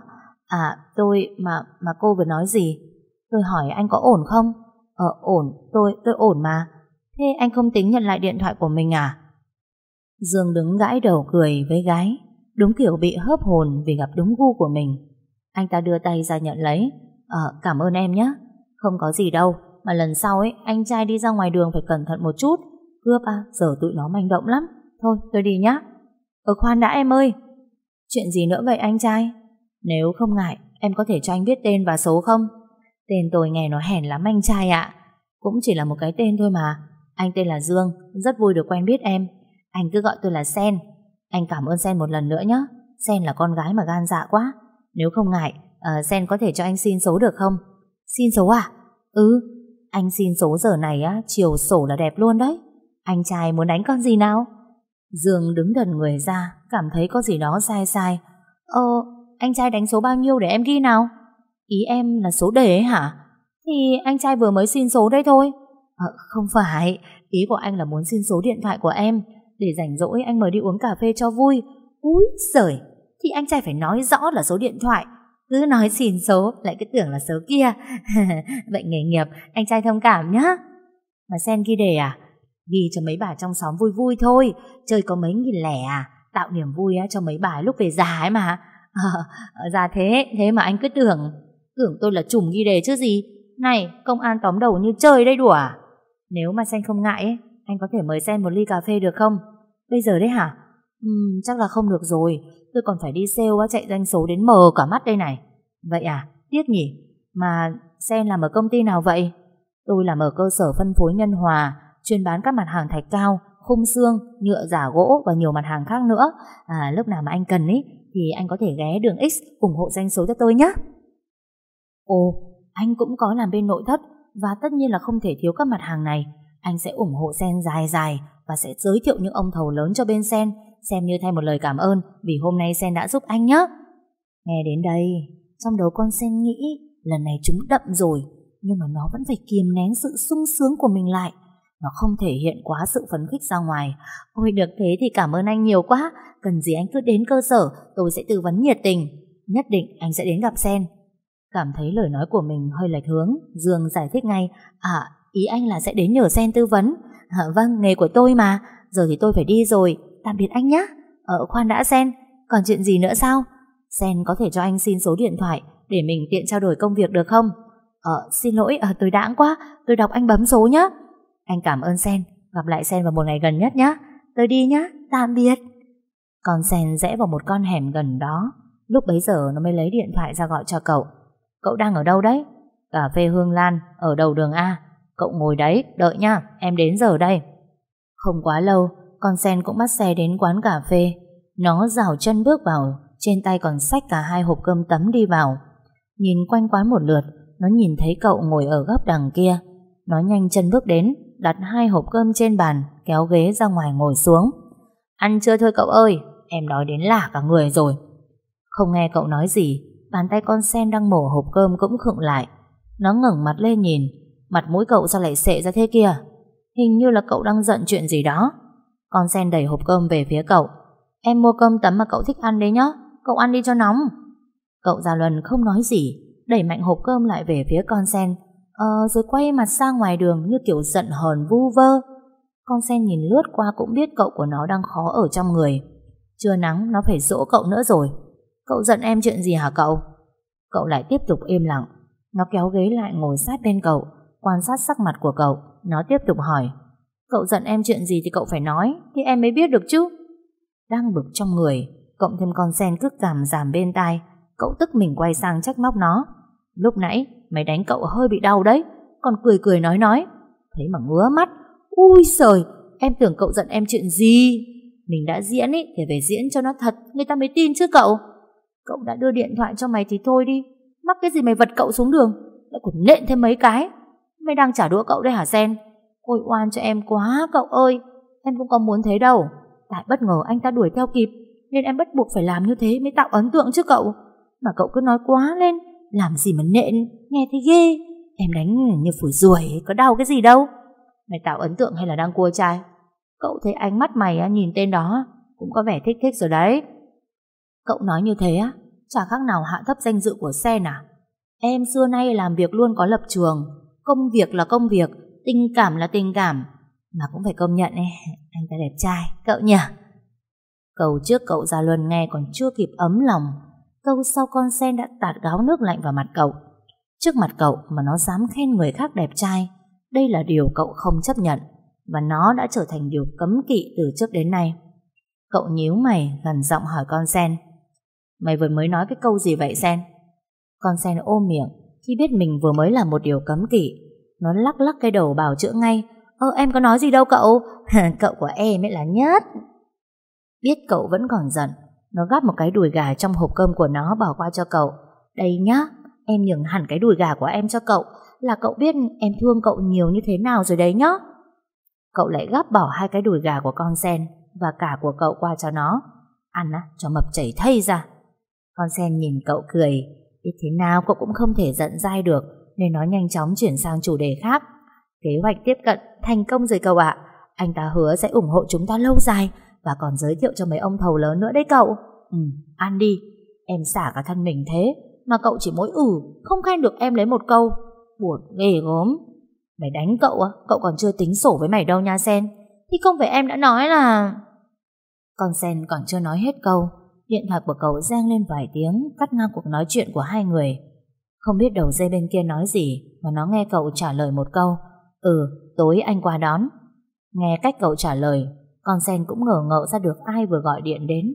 Tôi mà cô vừa nói gì? Tôi hỏi anh có ổn không?" Ổn, tôi ổn mà. Thế anh không tính nhận lại điện thoại của mình à?" Dương đứng gãi đầu cười với gái, đúng kiểu bị hớp hồn vì gặp đúng gu của mình. Anh ta đưa tay ra nhận lấy. Cảm ơn em nhé." "Không có gì đâu, mà lần sau ấy anh trai đi ra ngoài đường phải cẩn thận một chút. Cướp giờ tụi nó manh động lắm. Thôi tôi đi nhá." Khoan đã em ơi." "Chuyện gì nữa vậy anh trai?" "Nếu không ngại, em có thể cho anh biết tên và số không?" "Tên tôi nghe nó hèn lắm anh trai ạ." "Cũng chỉ là một cái tên thôi mà. Anh tên là Dương, rất vui được quen biết em. Anh cứ gọi tôi là Sen." "Anh cảm ơn Sen một lần nữa nhé. Sen là con gái mà gan dạ quá. Nếu không ngại, Sen có thể cho anh xin số được không?" "Xin số à?" "Ừ, anh xin số giờ này chiều sổ là đẹp luôn đấy. Anh trai muốn đánh con gì nào?" Dương đứng đần người ra, cảm thấy có gì đó sai sai. Anh trai đánh số bao nhiêu để em ghi nào?" "Ý em là số đề ấy hả?" "Thì anh trai vừa mới xin số đây thôi." Không phải, ý của anh là muốn xin số điện thoại của em, để rảnh rỗi anh mời đi uống cà phê cho vui." "Úi giời, thì anh trai phải nói rõ là số điện thoại. Cứ nói xin số lại cứ tưởng là số kia." "Vậy nghề nghiệp, anh trai thông cảm nhá." "Mà Sen ghi đề à?" "Ghi cho mấy bà trong xóm vui vui thôi, chơi có mấy nghìn lẻ à, tạo niềm vui cho mấy bà lúc về già ấy mà." Ra thế mà anh cứ tưởng tôi là trùm ghi đề chứ gì. Này, công an tóm đầu như chơi đây đùa à?" "Nếu mà Sen không ngại ấy, anh có thể mời Sen một ly cà phê được không?" "Bây giờ đấy hả?" Chắc là không được rồi, tôi còn phải đi sale chạy doanh số đến mờ cả mắt đây này." "Vậy à, tiếc nhỉ. Mà Sen làm ở công ty nào vậy?" "Tôi làm ở cơ sở phân phối Nhân Hòa, chuyên bán các mặt hàng thạch cao, khung xương, nhựa giả gỗ và nhiều mặt hàng khác nữa. Lúc nào mà anh cần ý thì anh có thể ghé đường X ủng hộ doanh số cho tôi nhé." "Ồ, anh cũng có làm bên nội thất và tất nhiên là không thể thiếu các mặt hàng này. Anh sẽ ủng hộ Sen dài dài và sẽ giới thiệu những ông thầu lớn cho bên Sen, xem như thay một lời cảm ơn vì hôm nay Sen đã giúp anh nhé." Nghe đến đây, trong đầu con Sen nghĩ lần này trúng đậm rồi, nhưng mà nó vẫn phải kiềm nén sự sung sướng của mình lại. Nó không thể hiện quá sự phấn khích ra ngoài. "Ôi được thế thì cảm ơn anh nhiều quá. Cần gì anh cứ đến cơ sở, tôi sẽ tư vấn nhiệt tình. Nhất định anh sẽ đến gặp Sen." Cảm thấy lời nói của mình hơi lệch hướng, Dương giải thích ngay: Ý anh là sẽ đến nhờ Sen tư vấn." Vâng, nghề của tôi mà. Giờ thì tôi phải đi rồi, tạm biệt anh nhé." Khoan đã Sen, còn chuyện gì nữa sao?" "Sen có thể cho anh xin số điện thoại để mình tiện trao đổi công việc được không?" Xin lỗi, tôi đãng quá, tôi đọc anh bấm số nhé." "Anh cảm ơn Sen, gặp lại Sen vào một ngày gần nhất nhé. Tôi đi nhé, tạm biệt." Con Sen rẽ vào một con hẻm gần đó. Lúc bấy giờ nó mới lấy điện thoại ra gọi cho cậu. "Cậu đang ở đâu đấy?" "Cà phê Hương Lan, ở đầu đường A." "Cậu ngồi đấy, đợi nha, em đến giờ đây." Không quá lâu, con Sen cũng bắt xe đến quán cà phê. Nó rảo chân bước vào, trên tay còn xách cả 2 hộp cơm tấm đi vào. Nhìn quanh quán một lượt, nó nhìn thấy cậu ngồi ở góc đằng kia. Nó nhanh chân bước đến, đặt 2 hộp cơm trên bàn, kéo ghế ra ngoài ngồi xuống. "Ăn chưa thôi cậu ơi, em đói đến lả cả người rồi." Không nghe cậu nói gì, bàn tay con Sen đang mổ hộp cơm cũng khựng lại. Nó ngẩng mặt lên nhìn, mặt mũi cậu sao lại xệ ra thế kia? Hình như là cậu đang giận chuyện gì đó. Con Sen đẩy hộp cơm về phía cậu. "Em mua cơm tấm mà cậu thích ăn đấy nhá, cậu ăn đi cho nóng." Cậu Gia Luân không nói gì, đẩy mạnh hộp cơm lại về phía con Sen, rồi quay mặt sang ngoài đường như kiểu giận hờn vu vơ. Con Sen nhìn lướt qua cũng biết cậu của nó đang khó ở trong người. Trưa nắng nó phải dỗ cậu nữa rồi. "Cậu giận em chuyện gì hả cậu?" Cậu lại tiếp tục im lặng. Nó kéo ghế lại ngồi sát bên cậu, quan sát sắc mặt của cậu. Nó tiếp tục hỏi: "Cậu giận em chuyện gì thì cậu phải nói, thì em mới biết được chứ." Đang bực trong người, cộng thêm con Sen cứ cảm giảm bên tai, cậu tức mình quay sang trách móc nó: Lúc nãy mày đánh cậu hơi bị đau đấy, còn cười cười nói, thấy mà ngứa mắt. Ui giời, em tưởng cậu giận em chuyện gì? Mình đã diễn ý thì phải diễn cho nó thật, người ta mới tin chứ cậu. Cậu đã đưa điện thoại cho mày thì thôi đi, mắc cái gì mày vật cậu xuống đường, lại còn nện thêm mấy cái. Mày đang trả đũa cậu đây hả Sen? Ôi oan cho em quá cậu ơi. Em cũng có muốn thế đâu, tại bất ngờ anh ta đuổi theo kịp, nên em bắt buộc phải làm như thế mới tạo ấn tượng chứ cậu. Mà cậu cứ nói quá lên, làm gì mà nện, nghe thấy ghê. Em đánh như phủi ruồi, có đau cái gì đâu. Mày tạo ấn tượng hay là đang cua trai? Cậu thấy ánh mắt mày nhìn tên đó cũng có vẻ thích rồi đấy. Cậu nói như thế á, chả khác nào hạ thấp danh dự của Sen à? Em xưa nay làm việc luôn có lập trường, công việc là công việc, tình cảm là tình cảm. Mà cũng phải công nhận anh ta đẹp trai, cậu nhỉ? Câu trước cậu Gia Luân nghe còn chưa kịp ấm lòng, câu sau con Sen đã tạt gáo nước lạnh vào mặt cậu. Trước mặt cậu mà nó dám khen người khác đẹp trai, đây là điều cậu không chấp nhận, và nó đã trở thành điều cấm kỵ từ trước đến nay. Cậu nhíu mày gần giọng hỏi con Sen, mày vừa mới nói cái câu gì vậy Sen? Con Sen ôm miệng khi biết mình vừa mới làm một điều cấm kỵ. Nó lắc lắc cái đầu bào chữa ngay, em có nói gì đâu cậu. Cậu của em ấy là nhất. Biết cậu vẫn còn giận, nó gắp một cái đùi gà trong hộp cơm của nó bỏ qua cho cậu. Đây nhá, em nhường hẳn cái đùi gà của em cho cậu, là cậu biết em thương cậu nhiều như thế nào rồi đấy nhá. Cậu lại gắp bỏ 2 cái đùi gà của con Sen và cả của cậu qua cho nó. Ăn cho mập chảy thây ra. Con Sen nhìn cậu cười, biết thế nào cậu cũng không thể giận dai được, nên nó nhanh chóng chuyển sang chủ đề khác. Kế hoạch tiếp cận thành công rồi cậu ạ. Anh ta hứa sẽ ủng hộ chúng ta lâu dài, và còn giới thiệu cho mấy ông thầu lớn nữa đấy cậu. Ăn đi, em xả cả thân mình thế mà cậu chỉ mỗi không khen được em lấy một câu. Buồn ghê gớm. Mày đánh cậu cậu còn chưa tính sổ với mày đâu nha Sen. Thì không phải em đã nói là... Con Sen còn chưa nói hết câu, điện thoại của cậu reng lên vài tiếng, cắt ngang cuộc nói chuyện của hai người. Không biết đầu dây bên kia nói gì mà nó nghe cậu trả lời một câu, tối anh qua đón. Nghe cách cậu trả lời, con Sen cũng ngờ ngợ ra được ai vừa gọi điện đến.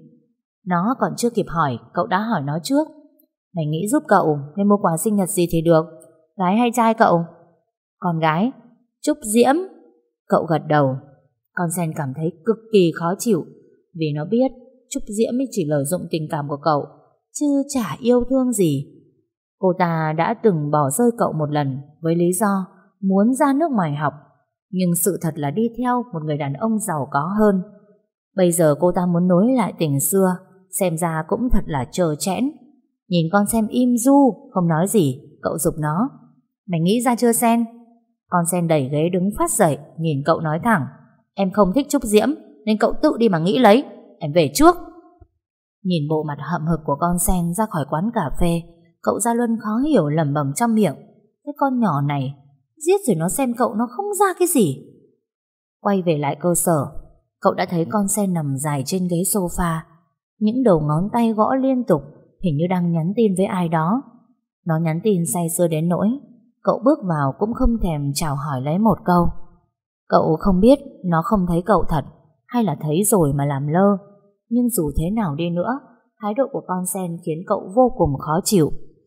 Nó còn chưa kịp hỏi, cậu đã hỏi nó trước. Mày nghĩ giúp cậu nên mua quà sinh nhật gì thì được, gái hay trai cậu? Con gái. Trúc Diễm. Cậu gật đầu. Con Sen cảm thấy cực kỳ khó chịu, vì nó biết Trúc Diễm chỉ lợi dụng tình cảm của cậu, chứ chả yêu thương gì. Cô ta đã từng bỏ rơi cậu một lần với lý do muốn ra nước ngoài học, nhưng sự thật là đi theo một người đàn ông giàu có hơn. Bây giờ cô ta muốn nối lại tình xưa, xem ra cũng thật là trơ trẽn. Nhìn con Sen im du, không nói gì, cậu giục nó. Mày nghĩ ra chưa Sen? Con Sen đẩy ghế đứng phát dậy, nhìn cậu nói thẳng. Em không thích Trúc Diễm, nên cậu tự đi mà nghĩ lấy. Em về trước. Nhìn bộ mặt hậm hực của con Sen ra khỏi quán cà phê, cậu Gia Luân khó hiểu lẩm bẩm trong miệng. Cái con nhỏ này, giết rồi nó xem cậu nó không ra cái gì. Quay về lại cơ sở, cậu đã thấy con Sen nằm dài trên ghế sofa, những đầu ngón tay gõ liên tục, hình như đang nhắn tin với ai đó. Nó nhắn tin say sưa đến nỗi cậu bước vào cũng không thèm chào hỏi lấy một câu. Cậu không biết nó không thấy cậu thật, hay là thấy rồi mà làm lơ. Nhưng dù thế nào đi nữa, thái độ của con Sen khiến cậu vô cùng khó chịu.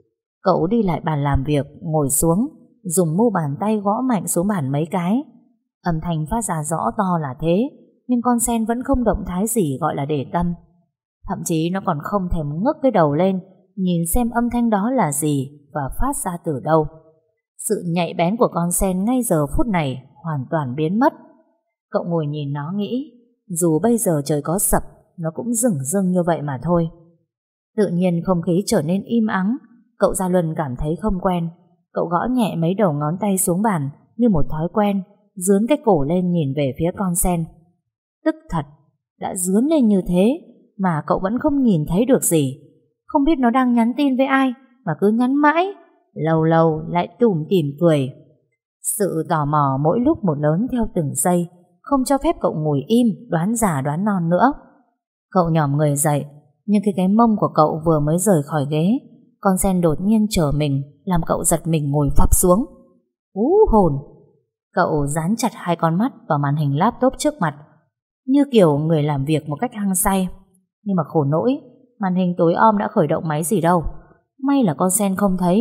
Cậu đi lại bàn làm việc, ngồi xuống, dùng mu bàn tay gõ mạnh xuống bàn mấy cái. Âm thanh phát ra rõ to là thế, nhưng con Sen vẫn không động thái gì gọi là để tâm. Thậm chí nó còn không thèm ngước cái đầu lên nhìn xem âm thanh đó là gì và phát ra từ đâu. Sự nhạy bén của con Sen ngay giờ phút này hoàn toàn biến mất. Cậu ngồi nhìn nó nghĩ, dù bây giờ trời có sập, nó cũng dửng dưng như vậy mà thôi. Tự nhiên không khí trở nên im ắng. Cậu Gia Luân cảm thấy không quen. Cậu gõ nhẹ mấy đầu ngón tay xuống bàn như một thói quen, dướn cái cổ lên nhìn về phía con Sen. Tức thật, đã dướn lên như thế mà cậu vẫn không nhìn thấy được gì. Không biết nó đang nhắn tin với ai mà cứ nhắn mãi, lâu lâu lại tủm tỉm cười. Sự tò mò mỗi lúc một lớn theo từng giây, không cho phép cậu ngồi im đoán già đoán non nữa. Cậu nhòm người dậy, nhưng khi cái mông của cậu vừa mới rời khỏi ghế, con Sen đột nhiên trở mình, làm cậu giật mình ngồi phập xuống. Hồn! Cậu dán chặt hai con mắt vào màn hình laptop trước mặt, như kiểu người làm việc một cách hăng say. Nhưng mà khổ nỗi, màn hình tối om đã khởi động máy gì đâu. May là con Sen không thấy,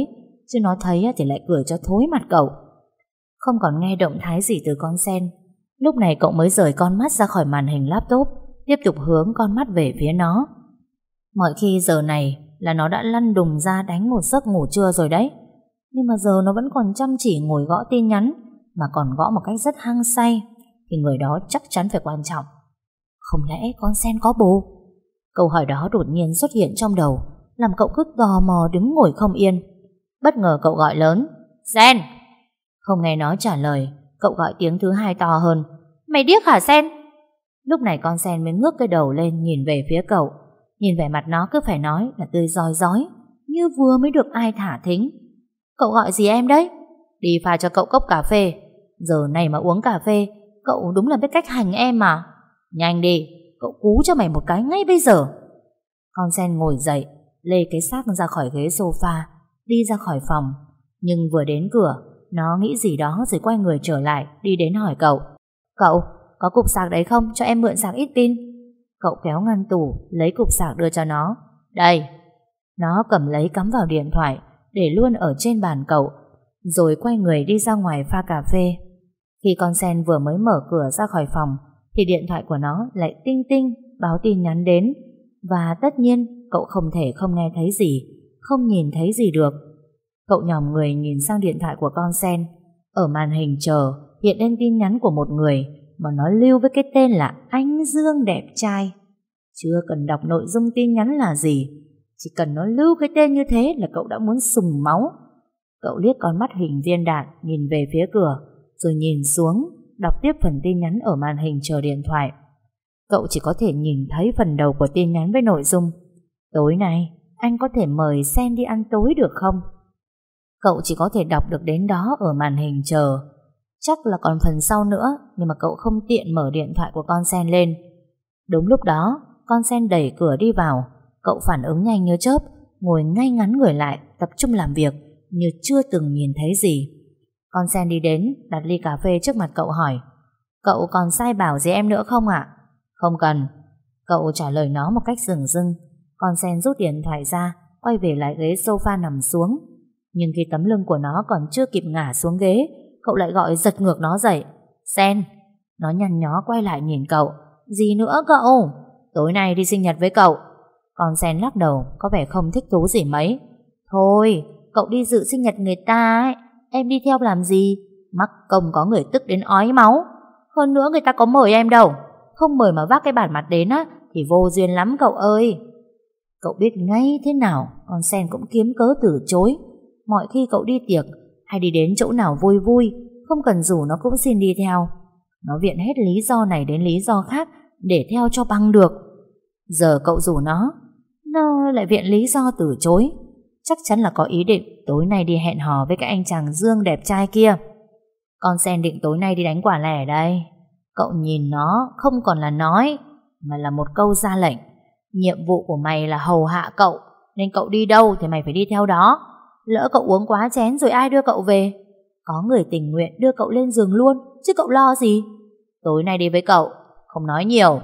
chứ nó thấy thì lại cười cho thối mặt cậu. Không còn nghe động thái gì từ con sen. Lúc này cậu mới rời con mắt ra khỏi màn hình laptop, tiếp tục hướng con mắt về phía nó. Mọi khi giờ này là nó đã lăn đùng ra đánh một giấc ngủ trưa rồi đấy. Nhưng mà giờ nó vẫn còn chăm chỉ ngồi gõ tin nhắn, mà còn gõ một cách rất hăng say, thì người đó chắc chắn phải quan trọng. Không lẽ con sen có bồ? Câu hỏi đó đột nhiên xuất hiện trong đầu, làm cậu cứ tò mò đứng ngồi không yên. Bất ngờ cậu gọi lớn: Sen! Không nghe nó trả lời, cậu gọi tiếng thứ hai to hơn: Mày điếc hả Sen? Lúc này con sen mới ngước cái đầu lên nhìn về phía cậu. Nhìn vẻ mặt nó cứ phải nói là tươi rói rói, như vừa mới được ai thả thính. Cậu gọi gì em đấy? Đi pha cho cậu cốc cà phê. Giờ này mà uống cà phê, cậu đúng là biết cách hành em mà. Nhanh đi, cậu cú cho mày một cái ngay bây giờ. Con sen ngồi dậy, lê cái xác ra khỏi ghế sofa, đi ra khỏi phòng. Nhưng vừa đến cửa, nó nghĩ gì đó rồi quay người trở lại, đi đến hỏi cậu: Cậu, có cục sạc đấy không? Cho em mượn sạc ít pin. Cậu kéo ngăn tủ, lấy cục sạc đưa cho nó. Đây. Nó cầm lấy cắm vào điện thoại, để luôn ở trên bàn cậu, rồi quay người đi ra ngoài pha cà phê. Khi con sen vừa mới mở cửa ra khỏi phòng, thì điện thoại của nó lại tinh tinh báo tin nhắn đến. Và tất nhiên cậu không thể không nghe thấy gì, không nhìn thấy gì được. Cậu nhòm người nhìn sang điện thoại của con sen. Ở màn hình chờ hiện lên tin nhắn của một người mà nó lưu với cái tên là Anh Dương đẹp trai. Chưa cần đọc nội dung tin nhắn là gì, chỉ cần nó lưu cái tên như thế là cậu đã muốn sùng máu. Cậu liếc con mắt hình viên đạn nhìn về phía cửa, rồi nhìn xuống đọc tiếp phần tin nhắn ở màn hình chờ điện thoại. Cậu chỉ có thể nhìn thấy phần đầu của tin nhắn với nội dung: Tối nay anh có thể mời Sen đi ăn tối được không? Cậu chỉ có thể đọc được đến đó ở màn hình chờ. Chắc là còn phần sau nữa, nhưng mà cậu không tiện mở điện thoại của con sen lên. Đúng lúc đó, con sen đẩy cửa đi vào. Cậu phản ứng nhanh như chớp, ngồi ngay ngắn người lại, tập trung làm việc như chưa từng nhìn thấy gì. Con sen đi đến, đặt ly cà phê trước mặt cậu hỏi: Cậu còn sai bảo gì em nữa không ạ? Không cần. Cậu trả lời nó một cách dửng dưng. Con sen rút điện thoại ra, quay về lại ghế sofa nằm xuống. Nhưng khi tấm lưng của nó còn chưa kịp ngả xuống ghế, cậu lại gọi giật ngược nó dậy: Sen! Nó nhăn nhó quay lại nhìn cậu: Gì nữa cậu? Tối nay đi sinh nhật với cậu. Con sen lắc đầu, có vẻ không thích thú gì mấy. Thôi, cậu đi dự sinh nhật người ta ấy, em đi theo làm gì? Mắc công có người tức đến ói máu. Hơn nữa người ta có mời em đâu. Không mời mà vác cái bản mặt đến á thì vô duyên lắm cậu ơi. Cậu biết ngay thế nào con sen cũng kiếm cớ từ chối. Mọi khi cậu đi tiệc hay đi đến chỗ nào vui vui, không cần rủ nó cũng xin đi theo. Nó viện hết lý do này đến lý do khác để theo cho bằng được. Giờ cậu rủ nó lại viện lý do từ chối. Chắc chắn là có ý định tối nay đi hẹn hò với cái anh chàng Dương đẹp trai kia. Con sen định tối nay đi đánh quả lẻ đây. Cậu nhìn nó không còn là nói, mà là một câu ra lệnh. Nhiệm vụ của mày là hầu hạ cậu, nên cậu đi đâu thì mày phải đi theo đó. Lỡ cậu uống quá chén rồi ai đưa cậu về? Có người tình nguyện đưa cậu lên giường luôn, chứ cậu lo gì. Tối nay đi với cậu, không nói nhiều.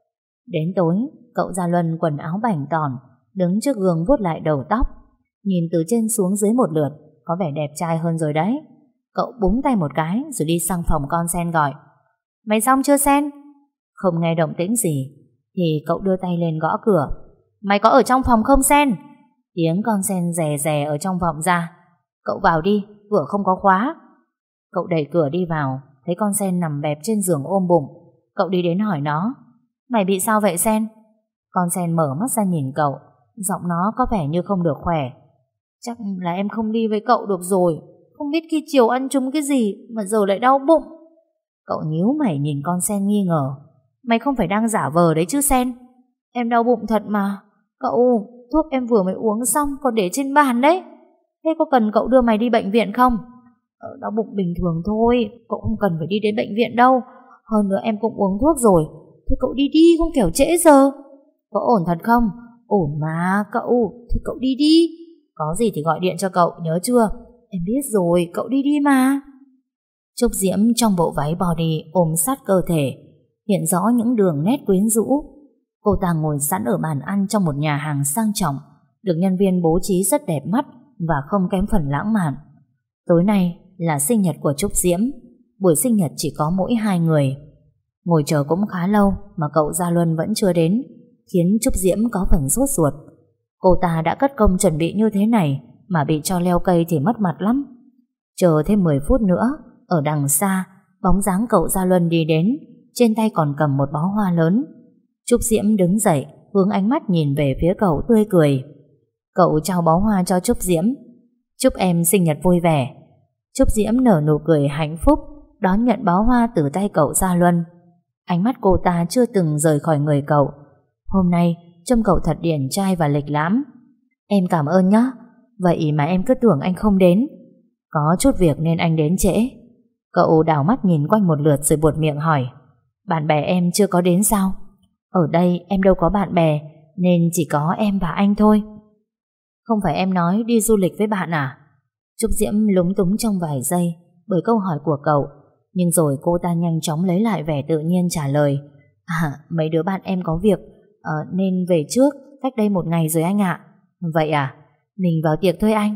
Đến tối, cậu ra luân quần áo bảnh tỏn, đứng trước gương vuốt lại đầu tóc. Nhìn từ trên xuống dưới một lượt, có vẻ đẹp trai hơn rồi đấy. Cậu búng tay một cái rồi đi sang phòng con sen gọi: Mày xong chưa Sen? Không nghe động tĩnh gì thì cậu đưa tay lên gõ cửa: Mày có ở trong phòng không Sen? Tiếng con sen rè rè ở trong vọng ra: Cậu vào đi, cửa không có khóa. Cậu đẩy cửa đi vào, thấy con sen nằm bẹp trên giường ôm bụng. Cậu đi đến hỏi nó: Mày bị sao vậy Sen? Con sen mở mắt ra nhìn cậu, giọng nó có vẻ như không được khỏe. Chắc là em không đi với cậu được rồi. Không biết khi chiều ăn chung cái gì mà giờ lại đau bụng. Cậu nhíu mày nhìn con sen nghi ngờ: Mày không phải đang giả vờ đấy chứ Sen? Em đau bụng thật mà. Cậu, thuốc em vừa mới uống xong còn để trên bàn đấy. Thế có cần cậu đưa mày đi bệnh viện không? Đau bụng bình thường thôi, cậu không cần phải đi đến bệnh viện đâu. Hơn nữa em cũng uống thuốc rồi. Thế cậu đi đi, không kẻo trễ giờ. Có ổn thật không? Ổn mà cậu, thì cậu đi đi. Có gì thì gọi điện cho cậu, nhớ chưa? Em biết rồi, cậu đi đi mà. Trúc Diễm trong bộ váy body ôm sát cơ thể, hiện rõ những đường nét quyến rũ. Cô ta ngồi sẵn ở bàn ăn trong một nhà hàng sang trọng, được nhân viên bố trí rất đẹp mắt, và không kém phần lãng mạn. Tối nay là sinh nhật của Trúc Diễm. Buổi sinh nhật chỉ có mỗi hai người. Ngồi chờ cũng khá lâu mà cậu Gia Luân vẫn chưa đến, khiến Trúc Diễm có phần sốt ruột. Cô ta đã cất công chuẩn bị như thế này mà bị cho leo cây thì mất mặt lắm. Chờ thêm 10 phút nữa, ở đằng xa, bóng dáng cậu Gia Luân đi đến, trên tay còn cầm một bó hoa lớn. Trúc Diễm đứng dậy, hướng ánh mắt nhìn về phía cậu tươi cười. Cậu trao bó hoa cho Trúc Diễm. Chúc em sinh nhật vui vẻ. Trúc Diễm nở nụ cười hạnh phúc, đón nhận bó hoa từ tay cậu Gia Luân. Ánh mắt cô ta chưa từng rời khỏi người cậu. Hôm nay trông cậu thật điển trai và lịch lãm. Em cảm ơn nhé. Vậy mà em cứ tưởng anh không đến. Có chút việc nên anh đến trễ. Cậu đảo mắt nhìn quanh một lượt rồi buột miệng hỏi, bạn bè em chưa có đến sao? Ở đây em đâu có bạn bè, nên chỉ có em và anh thôi. Không phải em nói đi du lịch với bạn à? Trúc Diễm lúng túng trong vài giây bởi câu hỏi của cậu, nhưng rồi cô ta nhanh chóng lấy lại vẻ tự nhiên trả lời, mấy đứa bạn em có việc nên về trước, cách đây 1 ngày rồi anh ạ. Vậy à? Mình vào tiệc thôi anh.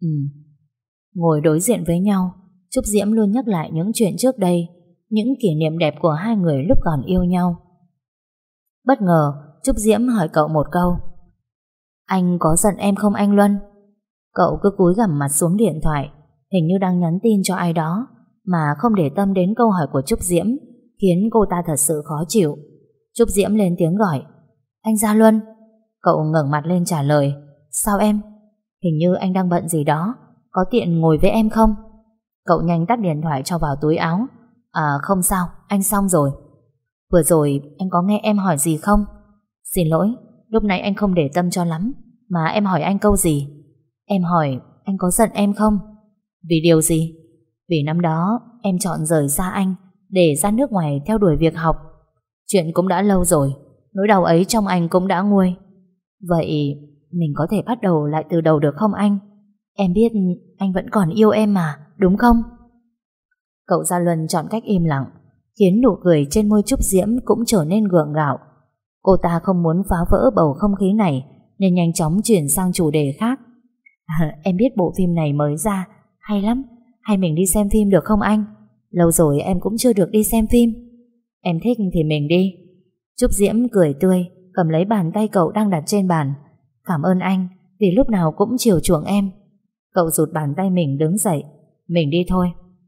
Ngồi đối diện với nhau, Trúc Diễm luôn nhắc lại những chuyện trước đây, những kỷ niệm đẹp của hai người lúc còn yêu nhau. Bất ngờ Trúc Diễm hỏi cậu một câu, anh có giận em không anh Luân? Cậu cứ cúi gằm mặt xuống điện thoại, hình như đang nhắn tin cho ai đó, mà không để tâm đến câu hỏi của Trúc Diễm, khiến cô ta thật sự khó chịu. Trúc Diễm lên tiếng gọi, anh Gia Luân. Cậu ngẩng mặt lên trả lời, sao em? Hình như anh đang bận gì đó, có tiện ngồi với em không? Cậu nhanh tắt điện thoại cho vào túi áo. Không sao, anh xong rồi. Vừa rồi anh có nghe em hỏi gì không? Xin lỗi, lúc nãy anh không để tâm cho lắm. Mà em hỏi anh câu gì? Em hỏi anh có giận em không? Vì điều gì? Vì năm đó em chọn rời xa anh để ra nước ngoài theo đuổi việc học. Chuyện cũng đã lâu rồi, nỗi đau ấy trong anh cũng đã nguôi. Vậy mình có thể bắt đầu lại từ đầu được không anh? Em biết anh vẫn còn yêu em mà, đúng không? Cậu Gia Luân chọn cách im lặng, khiến nụ cười trên môi Trúc Diễm cũng trở nên gượng gạo. Cô ta không muốn phá vỡ bầu không khí này nên nhanh chóng chuyển sang chủ đề khác. Em biết bộ phim này mới ra, hay lắm. Hay mình đi xem phim được không anh? Lâu rồi em cũng chưa được đi xem phim. Em thích thì mình đi. Trúc Diễm cười tươi, cầm lấy bàn tay cậu đang đặt trên bàn. Cảm ơn anh vì lúc nào cũng chiều chuộng em. Cậu rụt bàn tay mình đứng dậy. Mình đi thôi.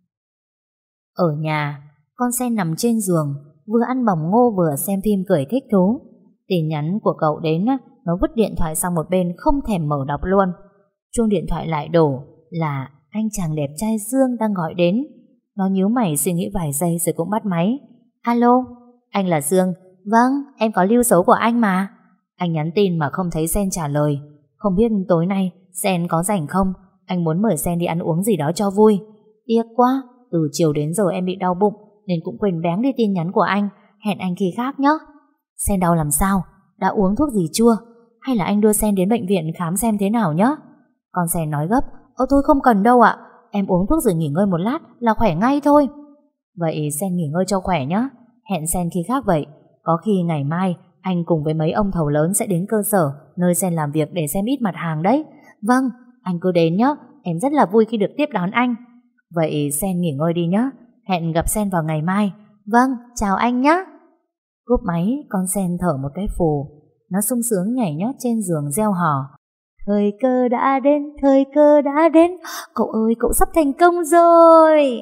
Ở nhà, con sen nằm trên giường, vừa ăn bỏng ngô vừa xem phim cười thích thú. Tin nhắn của cậu đến, nó vứt điện thoại sang một bên không thèm mở đọc luôn. Chuông điện thoại lại đổ, là anh chàng đẹp trai Dương đang gọi đến. Nó nhíu mày suy nghĩ vài giây rồi cũng bắt máy. Alo, anh là Dương. Vâng, em có lưu số của anh mà. Anh nhắn tin mà không thấy Sen trả lời. Không biết tối nay Sen có rảnh không? Anh muốn mời Sen đi ăn uống gì đó cho vui. Tiếc quá, từ chiều đến giờ em bị đau bụng nên cũng quên béng đi tin nhắn của anh. Hẹn anh khi khác nhé. Sen đau làm sao? Đã uống thuốc gì chưa? Hay là anh đưa Sen đến bệnh viện khám xem thế nào nhé? Con Sen nói gấp. Thôi không cần đâu ạ. Em uống thuốc rồi nghỉ ngơi một lát là khỏe ngay thôi. Vậy Sen nghỉ ngơi cho khỏe nhé. Hẹn Sen khi khác vậy. Có khi ngày mai anh cùng với mấy ông thầu lớn sẽ đến cơ sở nơi Sen làm việc để xem ít mặt hàng đấy. Vâng, anh cứ đến nhé. Em rất là vui khi được tiếp đón anh. Vậy Sen nghỉ ngơi đi nhé. Hẹn gặp Sen vào ngày mai. Vâng, chào anh nhé. Cúp máy, con Sen thở một cái phù. Nó sung sướng nhảy nhót trên giường reo hò. Thời cơ đã đến, thời cơ đã đến. Cậu ơi, cậu sắp thành công rồi.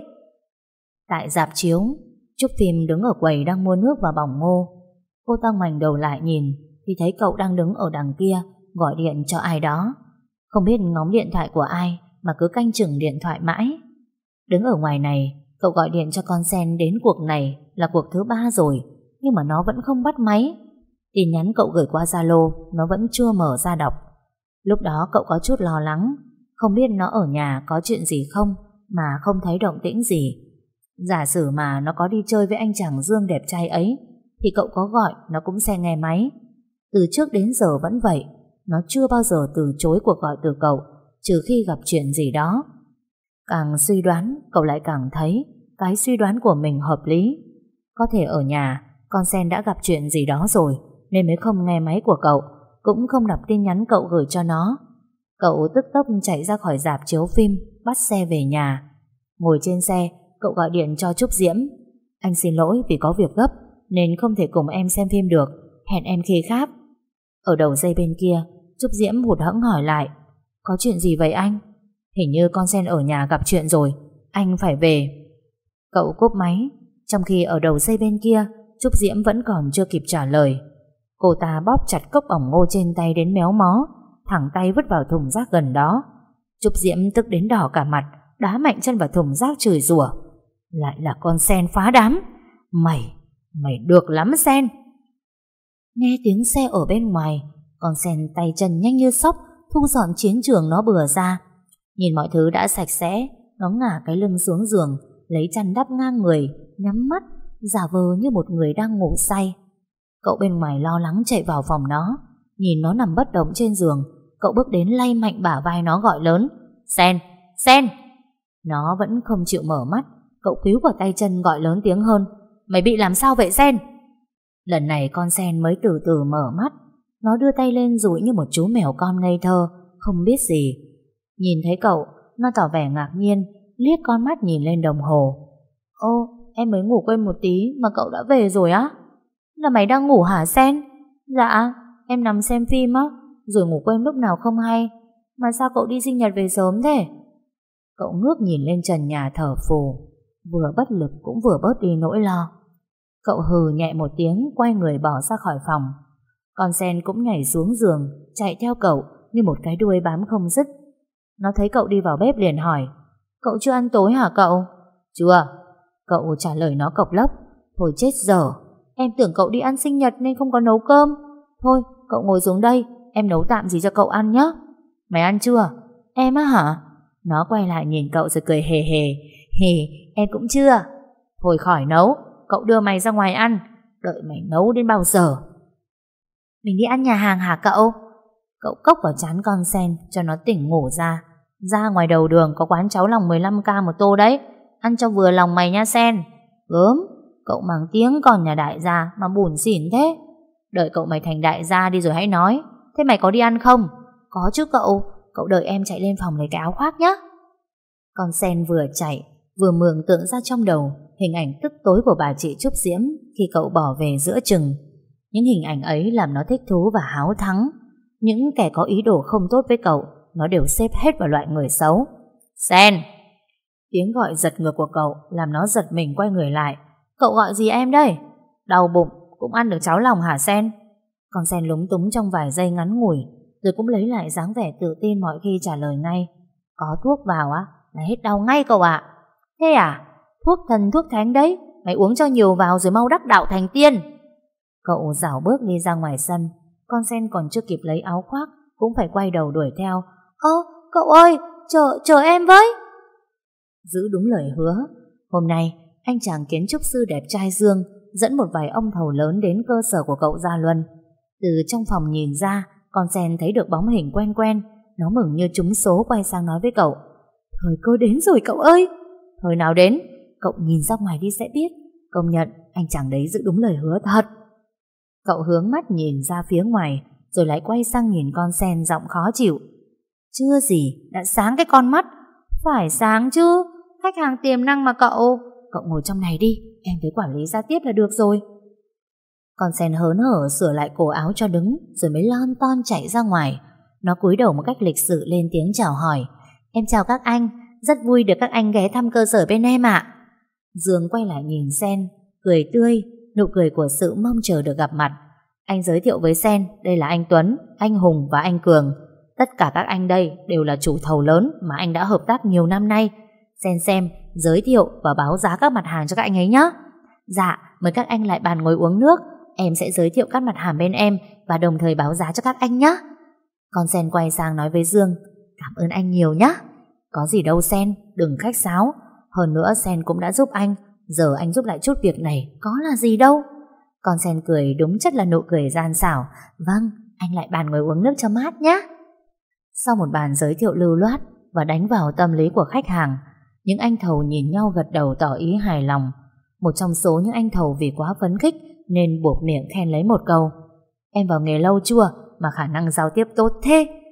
Tại rạp chiếu, Trúc Phim đứng ở quầy đang mua nước và bỏng ngô. Cô ta ngoảnh đầu lại nhìn thì thấy cậu đang đứng ở đằng kia gọi điện cho ai đó. Không biết ngóng điện thoại của ai mà cứ canh chừng điện thoại mãi. Đứng ở ngoài này, cậu gọi điện cho con Sen đến cuộc này là cuộc thứ 3 rồi, nhưng mà nó vẫn không bắt máy. Tin nhắn cậu gửi qua Zalo nó vẫn chưa mở ra đọc. Lúc đó cậu có chút lo lắng, không biết nó ở nhà có chuyện gì không mà không thấy động tĩnh gì. Giả sử mà nó có đi chơi với anh chàng Dương đẹp trai ấy thì cậu có gọi nó cũng sẽ nghe máy. Từ trước đến giờ vẫn vậy, nó chưa bao giờ từ chối cuộc gọi từ cậu, trừ khi gặp chuyện gì đó. Càng suy đoán, cậu lại càng thấy cái suy đoán của mình hợp lý. Có thể ở nhà con Sen đã gặp chuyện gì đó rồi nên mới không nghe máy của cậu, cũng không đọc tin nhắn cậu gửi cho nó. Cậu tức tốc chạy ra khỏi rạp chiếu phim, bắt xe về nhà. Ngồi trên xe, cậu gọi điện cho Trúc Diễm. Anh xin lỗi vì có việc gấp nên không thể cùng em xem phim được, hẹn em khi khác. Ở đầu dây bên kia, Trúc Diễm hụt hẫng hỏi lại, có chuyện gì vậy anh? Hình như con Sen ở nhà gặp chuyện rồi, anh phải về. Cậu cúp máy, trong khi ở đầu dây bên kia, Trúc Diễm vẫn còn chưa kịp trả lời. Cô ta bóp chặt cốc ỏng ngô trên tay đến méo mó, thẳng tay vứt vào thùng rác gần đó. Trúc Diễm tức đến đỏ cả mặt, đá mạnh chân vào thùng rác chửi rủa. Lại là con Sen phá đám. Mày được lắm Sen. Nghe tiếng xe ở bên ngoài, con Sen tay chân nhanh như sóc thu dọn chiến trường nó bừa ra. Nhìn mọi thứ đã sạch sẽ, nó ngả cái lưng xuống giường, lấy chăn đắp ngang người, nhắm mắt, giả vờ như một người đang ngủ say. Cậu bên ngoài lo lắng chạy vào phòng nó, nhìn nó nằm bất động trên giường. Cậu bước đến lay mạnh bả vai nó gọi lớn, Sen, Sen. Nó vẫn không chịu mở mắt. Cậu cứu vào tay chân gọi lớn tiếng hơn, mày bị làm sao vậy Sen? Lần này con Sen mới từ từ mở mắt. Nó đưa tay lên dụi như một chú mèo con ngây thơ, không biết gì. Nhìn thấy cậu, nó tỏ vẻ ngạc nhiên, liếc con mắt nhìn lên đồng hồ. Ô, em mới ngủ quên một tí mà cậu đã về rồi á? Là mày đang ngủ hả Sen? Dạ, em nằm xem phim á, rồi ngủ quên lúc nào không hay. Mà sao cậu đi sinh nhật về sớm thế? Cậu ngước nhìn lên trần nhà thở phù, vừa bất lực cũng vừa bớt đi nỗi lo. Cậu hừ nhẹ một tiếng, quay người bỏ ra khỏi phòng. Con Sen cũng nhảy xuống giường, chạy theo cậu như một cái đuôi bám không dứt. Nó thấy cậu đi vào bếp liền hỏi, cậu chưa ăn tối hả cậu? Chưa. Cậu trả lời nó cộc lốc. Thôi chết dở, em tưởng cậu đi ăn sinh nhật nên không có nấu cơm. Thôi cậu ngồi xuống đây, em nấu tạm gì cho cậu ăn nhé. Mày ăn chưa? Em á hả? Nó quay lại nhìn cậu rồi cười hề hề. Hề, em cũng chưa. Thôi khỏi nấu, cậu đưa mày ra ngoài ăn. Đợi mày nấu đến bao giờ? Mình đi ăn nhà hàng hả cậu? Cậu cốc vào trán con Sen cho nó tỉnh ngủ ra. Ra ngoài đầu đường có quán cháo lòng 15k một tô đấy, ăn cho vừa lòng mày nha Sen. Gớm, cậu mang tiếng con nhà đại gia mà bủn xỉn thế. Đợi cậu mày thành đại gia đi rồi hãy nói. Thế mày có đi ăn không? Có chứ cậu. Cậu đợi em chạy lên phòng lấy cái áo khoác nhé. Con Sen vừa chạy vừa mường tượng ra trong đầu hình ảnh tức tối của bà chị Trúc Diễm khi cậu bỏ về giữa chừng. Những hình ảnh ấy làm nó thích thú và háo thắng. Những kẻ có ý đồ không tốt với cậu nó đều xếp hết vào loại người xấu. Sen! Tiếng gọi giật ngược của cậu làm nó giật mình quay người lại. Cậu gọi gì em đây? Đau bụng cũng ăn được cháo lòng hả Sen? Con Sen lúng túng trong vài giây ngắn ngủi, rồi cũng lấy lại dáng vẻ tự tin mọi khi trả lời ngay. Có thuốc vào á là hết đau ngay cậu ạ. Thế à? Thuốc thần thuốc thánh đấy, mày uống cho nhiều vào rồi mau đắc đạo thành tiên. Cậu rảo bước đi ra ngoài sân. Con Sen còn chưa kịp lấy áo khoác cũng phải quay đầu đuổi theo. Cậu ơi, chờ em với. Giữ đúng lời hứa, hôm nay anh chàng kiến trúc sư đẹp trai Dương dẫn một vài ông thầu lớn đến cơ sở của cậu Gia Luân. Từ trong phòng nhìn ra, con Sen thấy được bóng hình quen quen. Nó mừng như trúng số, quay sang nói với cậu, thời cơ đến rồi cậu ơi. Thời nào đến? Cậu nhìn ra ngoài đi sẽ biết. Công nhận anh chàng đấy giữ đúng lời hứa thật. Cậu hướng mắt nhìn ra phía ngoài, rồi lại quay sang nhìn con Sen giọng khó chịu. Chưa gì đã sáng cái con mắt. Phải sáng chứ, khách hàng tiềm năng mà cậu. Cậu ngồi trong này đi, em với quản lý ra tiếp là được rồi. Con Sen hớn hở sửa lại cổ áo cho đứng, rồi mới lon ton chạy ra ngoài. Nó cúi đầu một cách lịch sự lên tiếng chào hỏi. Em chào các anh, rất vui được các anh ghé thăm cơ sở bên em ạ. Dương quay lại nhìn Sen, cười tươi, nụ cười của sự mong chờ được gặp mặt. Anh giới thiệu với Sen, đây là anh Tuấn, anh Hùng và anh Cường. Tất cả các anh đây đều là chủ thầu lớn mà anh đã hợp tác nhiều năm nay. Sen xem, giới thiệu và báo giá các mặt hàng cho các anh ấy nhé. Dạ, mời các anh lại bàn ngồi uống nước. Em sẽ giới thiệu các mặt hàng bên em và đồng thời báo giá cho các anh nhé. Con Sen quay sang nói với Dương, cảm ơn anh nhiều nhé. Có gì đâu Sen, đừng khách sáo. Hơn nữa Sen cũng đã giúp anh, giờ anh giúp lại chút việc này có là gì đâu. Con Sen cười đúng chất là nụ cười gian xảo. Vâng, anh lại bàn ngồi uống nước cho mát nhé. Sau một bàn giới thiệu lưu loát và đánh vào tâm lý của khách hàng, những anh thầu nhìn nhau gật đầu tỏ ý hài lòng. Một trong số những anh thầu vì quá phấn khích nên buộc miệng khen lấy một câu. Em vào nghề lâu chưa mà khả năng giao tiếp tốt thế?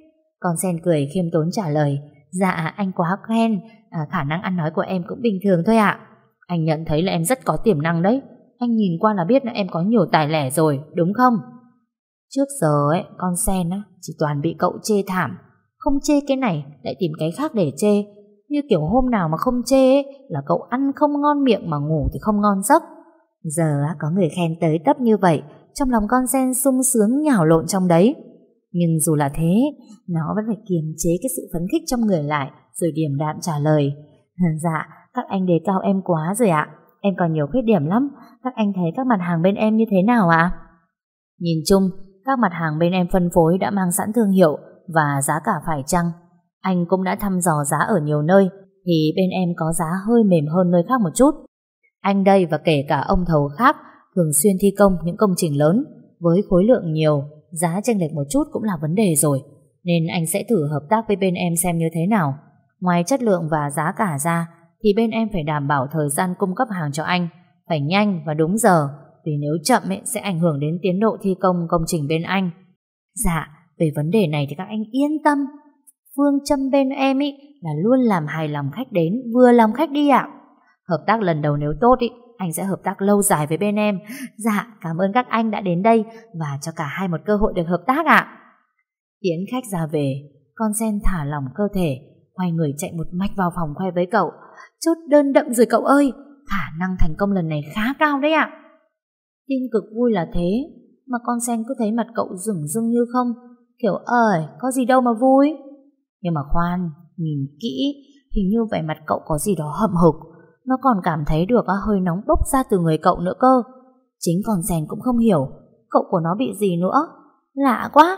Con sen cười khiêm tốn trả lời, dạ anh quá khen, khả năng ăn nói của em cũng bình thường thôi ạ. Anh nhận thấy là em rất có tiềm năng đấy. Anh nhìn qua là biết là em có nhiều tài lẻ rồi, đúng không? Trước giờ ấy, con sen á, chỉ toàn bị cậu chê thảm. Không chê cái này, lại tìm cái khác để chê. Như kiểu hôm nào mà không chê ấy, là cậu ăn không ngon miệng mà ngủ thì không ngon giấc. Giờ á, có người khen tới tấp như vậy, trong lòng con sen sung sướng nhào lộn trong đấy. Nhưng dù là thế, nó vẫn phải kiềm chế cái sự phấn khích trong người lại, rồi điềm đạm trả lời. Dạ, các anh đề cao em quá rồi ạ. Em còn nhiều khuyết điểm lắm. Các anh thấy các mặt hàng bên em như thế nào ạ? Nhìn chung, các mặt hàng bên em phân phối đã mang sẵn thương hiệu và giá cả phải chăng. Anh cũng đã thăm dò giá ở nhiều nơi, thì bên em có giá hơi mềm hơn nơi khác một chút. Anh đây và kể cả ông thầu khác thường xuyên thi công những công trình lớn với khối lượng nhiều, giá chênh lệch một chút cũng là vấn đề rồi. Nên anh sẽ thử hợp tác với bên em xem như thế nào. Ngoài chất lượng và giá cả ra, thì bên em phải đảm bảo thời gian cung cấp hàng cho anh phải nhanh và đúng giờ, vì nếu chậm ấy, sẽ ảnh hưởng đến tiến độ thi công công trình bên anh. Dạ, về vấn đề này thì các anh yên tâm. Phương châm bên em ý là luôn làm hài lòng khách đến, vừa lòng khách đi ạ. Hợp tác lần đầu nếu tốt ý, anh sẽ hợp tác lâu dài với bên em. Dạ, cảm ơn các anh đã đến đây và cho cả hai một cơ hội được hợp tác ạ. Tiễn khách ra về, con sen thả lỏng cơ thể, quay người chạy một mạch vào phòng khoe với cậu. Chốt đơn đậm rồi cậu ơi, khả năng thành công lần này khá cao đấy ạ. Tin cực vui là thế, mà con sen cứ thấy mặt cậu rửng rưng như không, kiểu có gì đâu mà vui. Nhưng mà khoan, nhìn kỹ, hình như vẻ mặt cậu có gì đó hậm hực. Nó còn cảm thấy được hơi nóng bốc ra từ người cậu nữa cơ. Chính con sen cũng không hiểu cậu của nó bị gì nữa. Lạ quá.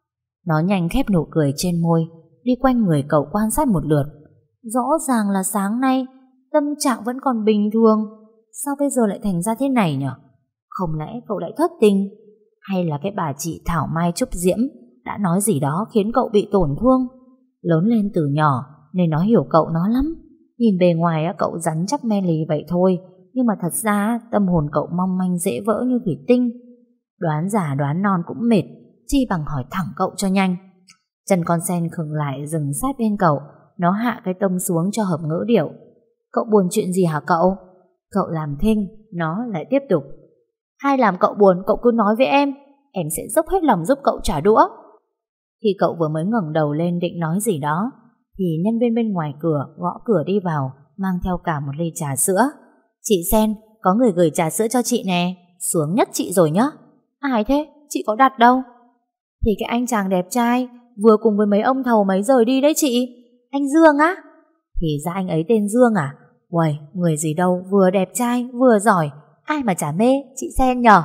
Nó nhanh khép nụ cười trên môi, đi quanh người cậu quan sát một lượt. Rõ ràng là sáng nay tâm trạng vẫn còn bình thường, sao bây giờ lại thành ra thế này nhỉ? Không lẽ cậu lại thất tình? Hay là cái bà chị Thảo Mai Trúc Diễm đã nói gì đó khiến cậu bị tổn thương? Lớn lên từ nhỏ nên nó hiểu cậu nó lắm. Nhìn bề ngoài cậu rắn chắc men lì vậy thôi, nhưng mà thật ra tâm hồn cậu mong manh dễ vỡ như thủy tinh. Đoán già đoán non cũng mệt, chi bằng hỏi thẳng cậu cho nhanh. Chân con sen khựng lại dừng sát bên cậu. Nó hạ cái tông xuống cho hợp ngữ điệu. Cậu buồn chuyện gì hả cậu? Cậu làm thinh, nó lại tiếp tục. Hay làm cậu buồn cậu cứ nói với em sẽ dốc hết lòng giúp cậu trả đũa. Khi cậu vừa mới ngẩng đầu lên định nói gì đó, thì nhân viên bên ngoài cửa gõ cửa đi vào, mang theo cả một ly trà sữa. Chị Sen, có người gửi trà sữa cho chị nè, sướng nhất chị rồi nhá. Ai thế? Chị có đặt đâu? Thì cái anh chàng đẹp trai vừa cùng với mấy ông thầu mấy rời đi đấy chị. Anh Dương á? Thì ra anh ấy tên Dương à? Uầy, người gì đâu vừa đẹp trai vừa giỏi, ai mà chả mê chị Sen nhở?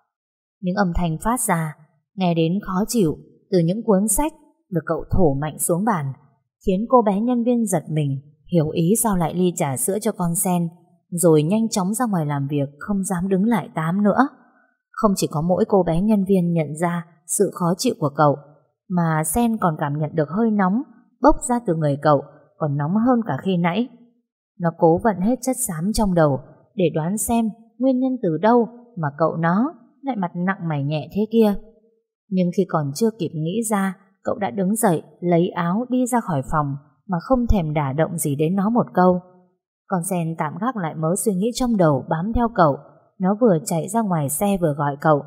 Những âm thanh phát ra nghe đến khó chịu từ những cuốn sách được cậu thổ mạnh xuống bàn, khiến cô bé nhân viên giật mình, hiểu ý sao lại ly trà sữa cho con sen, rồi nhanh chóng ra ngoài làm việc, không dám đứng lại tám nữa. Không chỉ có mỗi cô bé nhân viên nhận ra sự khó chịu của cậu, mà Sen còn cảm nhận được hơi nóng bốc ra từ người cậu, còn nóng hơn cả khi nãy. Nó cố vận hết chất xám trong đầu để đoán xem nguyên nhân từ đâu mà cậu nó lại mặt nặng mày nhẹ thế kia. Nhưng khi còn chưa kịp nghĩ ra, cậu đã đứng dậy lấy áo đi ra khỏi phòng mà không thèm đả động gì đến nó một câu. Con sen tạm gác lại mớ suy nghĩ trong đầu, bám theo cậu. Nó vừa chạy ra ngoài xe vừa gọi cậu.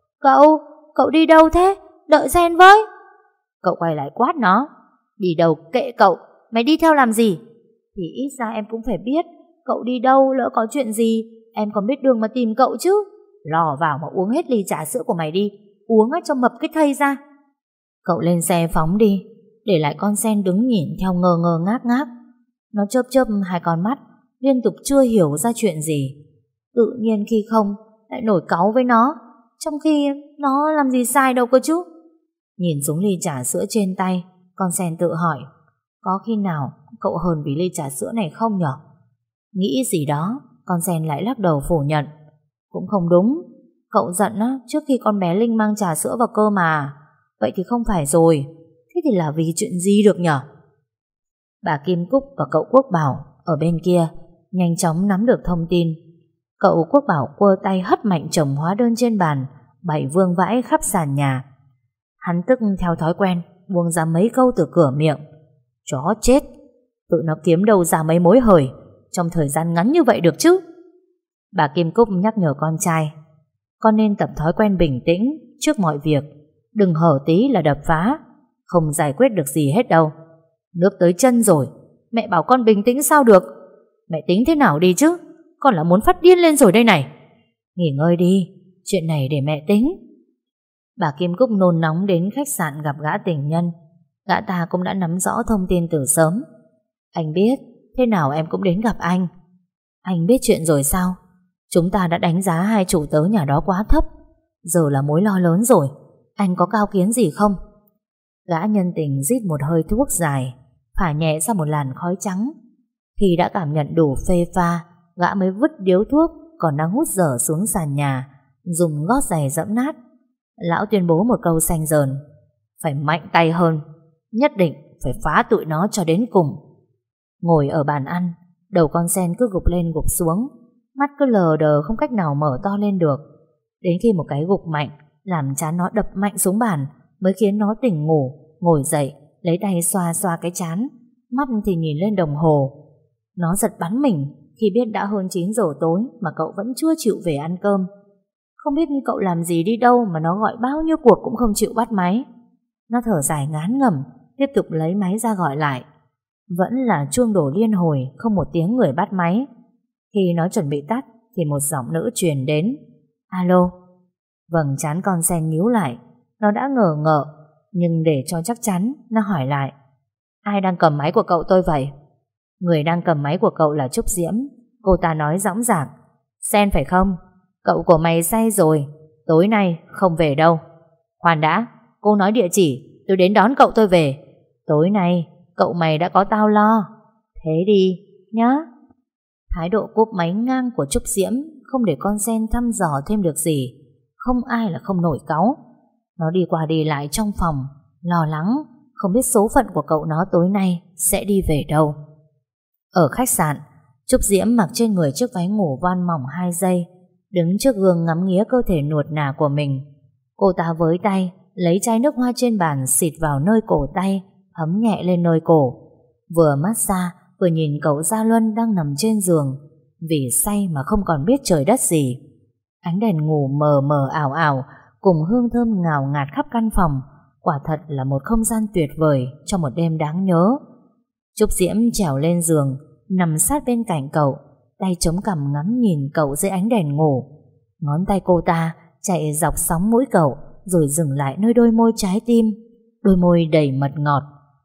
Cậu đi đâu thế? Đợi Sen với. Cậu quay lại quát nó. Đi đâu kệ cậu, mày đi theo làm gì? Thì ít ra em cũng phải biết cậu đi đâu, lỡ có chuyện gì em còn biết đường mà tìm cậu chứ. Lò vào mà uống hết ly trà sữa của mày đi, uống cho mập cái thây ra. Cậu lên xe phóng đi, để lại con sen đứng nhìn theo ngơ ngơ ngác ngác. Nó chớp chớp hai con mắt, liên tục chưa hiểu ra chuyện gì. Tự nhiên khi không lại nổi cáu với nó, trong khi nó làm gì sai đâu cơ chứ. Nhìn xuống ly trà sữa trên tay, con sen tự hỏi, có khi nào cậu hờn vì ly trà sữa này không nhở? Nghĩ gì đó, con sen lại lắc đầu phủ nhận. Cũng không đúng, cậu giận trước khi con bé Linh mang trà sữa vào cơ mà. Vậy thì không phải rồi. Thế thì là vì chuyện gì được nhở? Bà Kim Cúc và cậu Quốc Bảo ở bên kia nhanh chóng nắm được thông tin. Cậu Quốc Bảo quơ tay hất mạnh chồng hóa đơn trên bàn, bày vương vãi khắp sàn nhà. Hắn tức theo thói quen buông ra mấy câu từ cửa miệng. Chó chết, tụi nó kiếm đâu ra mấy mối hời trong thời gian ngắn như vậy được chứ. Bà Kim Cúc nhắc nhở con trai, con nên tập thói quen bình tĩnh trước mọi việc, đừng hở tí là đập phá, không giải quyết được gì hết đâu. Nước tới chân rồi, mẹ bảo con bình tĩnh sao được. Mẹ tính thế nào đi chứ, con là muốn phát điên lên rồi đây này. Nghỉ ngơi đi, chuyện này để mẹ tính. Bà Kim Cúc nôn nóng đến khách sạn gặp gã tình nhân. Gã ta cũng đã nắm rõ thông tin từ sớm. Anh biết, thế nào em cũng đến gặp anh. Anh biết chuyện rồi sao? Chúng ta đã đánh giá hai chủ tớ nhà đó quá thấp, giờ là mối lo lớn rồi. Anh có cao kiến gì không? Gã nhân tình rít một hơi thuốc dài, phả nhẹ ra một làn khói trắng. Khi đã cảm nhận đủ phê pha, gã mới vứt điếu thuốc còn đang hút dở xuống sàn nhà, dùng gót giày dẫm nát. Lão tuyên bố một câu xanh dờn, phải mạnh tay hơn, nhất định phải phá tụi nó cho đến cùng. Ngồi ở bàn ăn, đầu con sen cứ gục lên gục xuống, mắt cứ lờ đờ không cách nào mở to lên được. Đến khi một cái gục mạnh làm trán nó đập mạnh xuống bàn mới khiến nó tỉnh ngủ, ngồi dậy, lấy tay xoa xoa cái trán, mắt thì nhìn lên đồng hồ. Nó giật bắn mình khi biết đã hơn 9 giờ tối mà cậu vẫn chưa chịu về ăn cơm. Không biết cậu làm gì đi đâu mà nó gọi bao nhiêu cuộc cũng không chịu bắt máy. Nó thở dài ngán ngẩm, tiếp tục lấy máy ra gọi lại. Vẫn là chuông đổ liên hồi, không một tiếng người bắt máy. Khi nó chuẩn bị tắt thì một giọng nữ truyền đến. Alo. Vầng trán con sen nhíu lại. Nó đã ngờ ngợ, nhưng để cho chắc chắn, nó hỏi lại. Ai đang cầm máy của cậu tôi vậy? Người đang cầm máy của cậu là Trúc Diễm. Cô ta nói dõng dạc. Sen phải không? Cậu của mày say rồi, tối nay không về đâu. Khoan đã, cô nói địa chỉ, tôi đến đón cậu tôi về. Tối nay cậu mày đã có tao lo. Thế đi nhá. Thái độ cúp máy ngang của Trúc Diễm không để con sen thăm dò thêm được gì. Không ai là không nổi cáu. Nó đi qua đi lại trong phòng, lo lắng không biết số phận của cậu nó tối nay sẽ đi về đâu. Ở khách sạn, Trúc Diễm mặc trên người chiếc váy ngủ voan mỏng 2 giây, đứng trước gương ngắm nghía cơ thể nuột nà của mình. Cô ta với tay lấy chai nước hoa trên bàn xịt vào nơi cổ tay, thấm nhẹ lên nơi cổ. Vừa massage vừa nhìn cậu Gia Luân đang nằm trên giường, vì say mà không còn biết trời đất gì. Ánh đèn ngủ mờ mờ ảo ảo cùng hương thơm ngào ngạt khắp căn phòng, quả thật là một không gian tuyệt vời cho một đêm đáng nhớ. Trúc Diễm trèo lên giường, nằm sát bên cạnh cậu, tay chống cằm ngắm nhìn cậu dưới ánh đèn ngủ. Ngón tay cô ta chạy dọc sóng mũi cậu, rồi dừng lại nơi đôi môi trái tim, đôi môi đầy mật ngọt.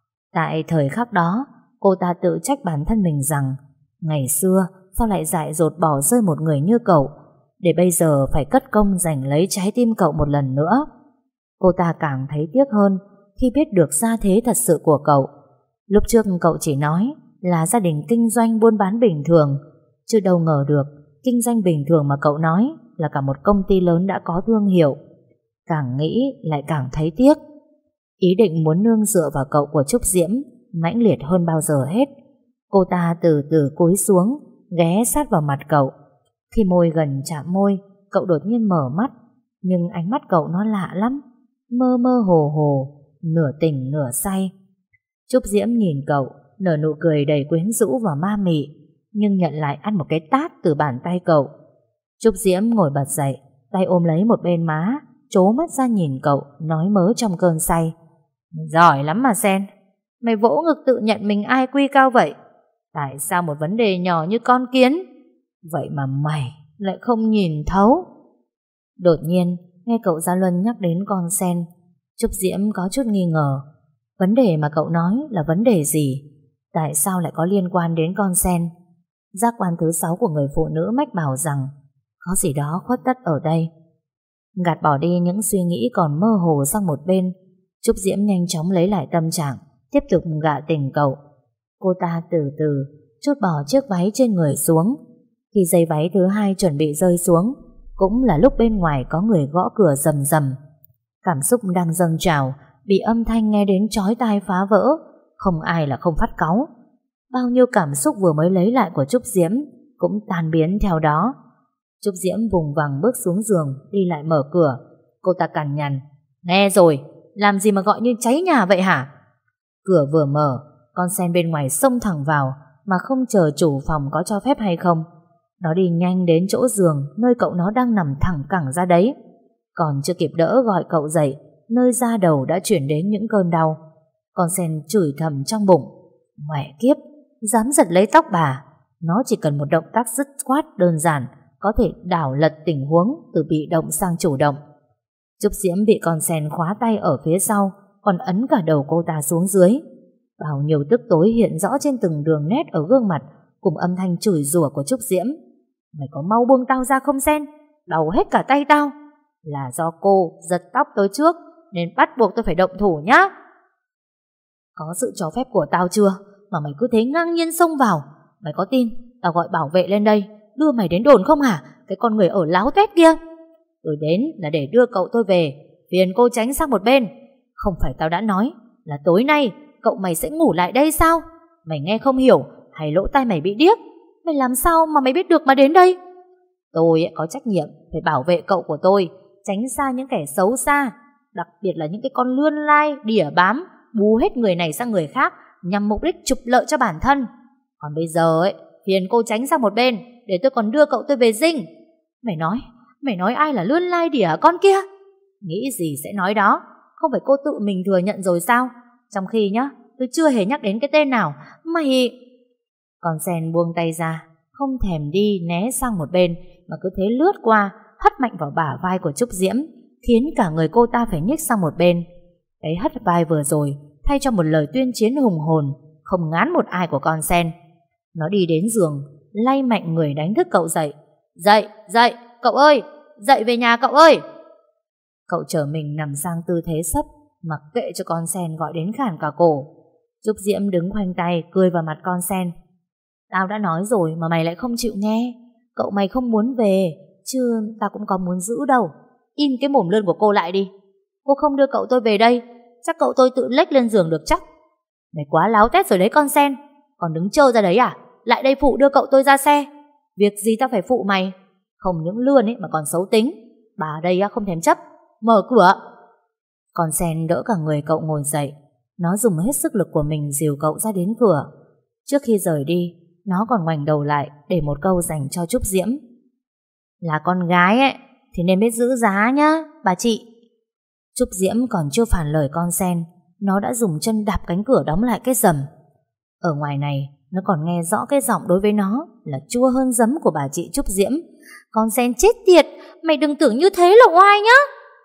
Tại thời khắc đó, cô ta tự trách bản thân mình rằng ngày xưa sao lại dại dột bỏ rơi một người như cậu, để bây giờ phải cất công giành lấy trái tim cậu một lần nữa. Cô ta càng thấy tiếc hơn khi biết được gia thế thật sự của cậu. Lúc trước cậu chỉ nói là gia đình kinh doanh buôn bán bình thường, chứ đâu ngờ được kinh doanh bình thường mà cậu nói là cả một công ty lớn đã có thương hiệu. Càng nghĩ lại càng thấy tiếc. Ý định muốn nương dựa vào cậu của Trúc Diễm mãnh liệt hơn bao giờ hết. Cô ta từ từ cúi xuống, ghé sát vào mặt cậu. Khi môi gần chạm môi, cậu đột nhiên mở mắt, nhưng ánh mắt cậu nó lạ lắm, mơ mơ hồ hồ, nửa tỉnh nửa say. Trúc Diễm nhìn cậu, nở nụ cười đầy quyến rũ và ma mị, nhưng nhận lại ăn một cái tát từ bàn tay cậu. Trúc Diễm ngồi bật dậy, tay ôm lấy một bên má, trố mắt ra nhìn cậu, nói mớ trong cơn say. Giỏi lắm mà Sen, mày vỗ ngực tự nhận mình ai quy cao vậy? Tại sao một vấn đề nhỏ như con kiến vậy mà mày lại không nhìn thấu? Đột nhiên nghe cậu Gia Luân nhắc đến con Sen, Trúc Diễm có chút nghi ngờ. Vấn đề mà cậu nói là vấn đề gì? Tại sao lại có liên quan đến con Sen? Giác quan thứ 6 của người phụ nữ mách bảo rằng có gì đó khuất tất ở đây. Gạt bỏ đi những suy nghĩ còn mơ hồ sang một bên, Trúc Diễm nhanh chóng lấy lại tâm trạng, tiếp tục gạ tình cậu. Cô ta từ từ trút bỏ chiếc váy trên người xuống. Khi dây váy thứ 2 chuẩn bị rơi xuống, cũng là lúc bên ngoài có người gõ cửa rầm rầm. Cảm xúc đang dâng trào bị âm thanh nghe đến chói tai phá vỡ. Không ai là không phát cáu. Bao nhiêu cảm xúc vừa mới lấy lại của Trúc Diễm cũng tan biến theo đó. Trúc Diễm vùng vằng bước xuống giường, đi lại mở cửa. Cô ta cằn nhằn: Nghe rồi, làm gì mà gọi như cháy nhà vậy hả? Cửa vừa mở, con sen bên ngoài xông thẳng vào mà không chờ chủ phòng có cho phép hay không. Nó đi nhanh đến chỗ giường nơi cậu nó đang nằm thẳng cẳng ra đấy. Còn chưa kịp đỡ gọi cậu dậy, nơi da đầu đã chuyển đến những cơn đau. Con sen chửi thầm trong bụng, mẹ kiếp, dám giật lấy tóc bà. Nó chỉ cần một động tác dứt khoát đơn giản có thể đảo lật tình huống từ bị động sang chủ động. Trúc Diễm bị con sen khóa tay ở phía sau, còn ấn cả đầu cô ta xuống dưới. Bao nhiêu tức tối hiện rõ trên từng đường nét ở gương mặt, cùng âm thanh chửi rủa của Trúc Diễm. Mày có mau buông tao ra không Sen? Đau hết cả tay tao. Là do cô giật tóc tới trước nên bắt buộc tôi phải động thủ nhá. Có sự cho phép của tao chưa mà mày cứ thế ngang nhiên xông vào? Mày có tin tao gọi bảo vệ lên đây đưa mày đến đồn không hả? Cái con người ở láo tét kia. Tôi đến là để đưa cậu tôi về, phiền cô tránh sang một bên. Không phải tao đã nói là tối nay cậu mày sẽ ngủ lại đây sao? Mày nghe không hiểu hay lỗ tai mày bị điếc? Mày làm sao mà mày biết được mà đến đây? Tôi có trách nhiệm phải bảo vệ cậu của tôi, tránh xa những kẻ xấu xa, đặc biệt là những cái con lươn lai, đỉa bám, bú hết người này sang người khác nhằm mục đích trục lợi cho bản thân. Còn bây giờ phiền cô tránh sang một bên để tôi còn đưa cậu tôi về dinh. Mày nói ai là lươn lai đỉa con kia? Nghĩ gì sẽ nói đó, không phải cô tự mình thừa nhận rồi sao? Trong khi nhá, tôi chưa hề nhắc đến cái tên nào. Mày... Con sen buông tay ra, không thèm đi né sang một bên mà cứ thế lướt qua, hất mạnh vào bả vai của Trúc Diễm, khiến cả người cô ta phải nhích sang một bên. Cái hất vai vừa rồi thay cho một lời tuyên chiến hùng hồn, không ngán một ai của con sen. Nó đi đến giường, lay mạnh người đánh thức cậu dậy. Dậy, cậu ơi, dậy về nhà cậu ơi. Cậu trở mình nằm sang tư thế sấp, mặc kệ cho con sen gọi đến khản cả cổ. Trúc Diễm đứng khoanh tay cười vào mặt con sen. Tao đã nói rồi mà mày lại không chịu nghe. Cậu mày không muốn về, chứ tao cũng có muốn giữ đâu. Im cái mồm lươn của cô lại đi. Cô không đưa cậu tôi về đây, chắc cậu tôi tự lếch lên giường được chắc. Mày quá láo tét rồi đấy con sen. Còn đứng trơ ra đấy à? Lại đây phụ đưa cậu tôi ra xe. Việc gì tao phải phụ mày? Không những lươn mà còn xấu tính. Bà ở đây không thèm chấp. Mở cửa. Con sen đỡ cả người cậu ngồi dậy. Nó dùng hết sức lực của mình dìu cậu ra đến cửa. Trước khi rời đi, nó còn ngoảnh đầu lại để một câu dành cho Trúc Diễm. Là con gái thì nên biết giữ giá nhá, bà chị. Trúc Diễm còn chưa phản lời con sen, nó đã dùng chân đạp cánh cửa đóng lại cái rầm. Ở ngoài này, nó còn nghe rõ cái giọng đối với nó là chua hơn giấm của bà chị Trúc Diễm. Con sen chết tiệt, mày đừng tưởng như thế là oai nhá.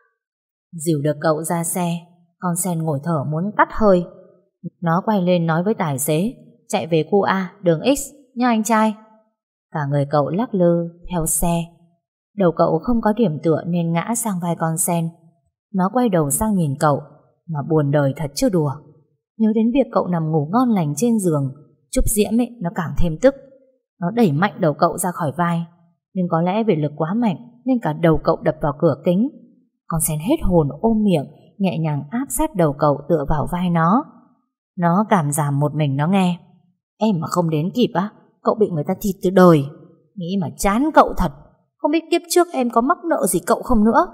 Dìu được cậu ra xe, con sen ngồi thở muốn tắt hơi. Nó quay lên nói với tài xế, chạy về khu A, đường X nha anh trai. Cả người cậu lắc lư theo xe. Đầu cậu không có điểm tựa nên ngã sang vai con sen. Nó quay đầu sang nhìn cậu, mà buồn đời thật chứ đùa. Nhớ đến việc cậu nằm ngủ ngon lành trên giường, Trúc Diễm nó càng thêm tức. Nó đẩy mạnh đầu cậu ra khỏi vai, nhưng có lẽ vì lực quá mạnh nên cả đầu cậu đập vào cửa kính. Con sen hết hồn ôm miệng, nhẹ nhàng áp sát đầu cậu tựa vào vai nó. Nó cảm giảm một mình nó nghe. Em mà không đến kịp cậu bị người ta thịt từ đời. Nghĩ mà chán cậu thật. Không biết kiếp trước em có mắc nợ gì cậu không nữa.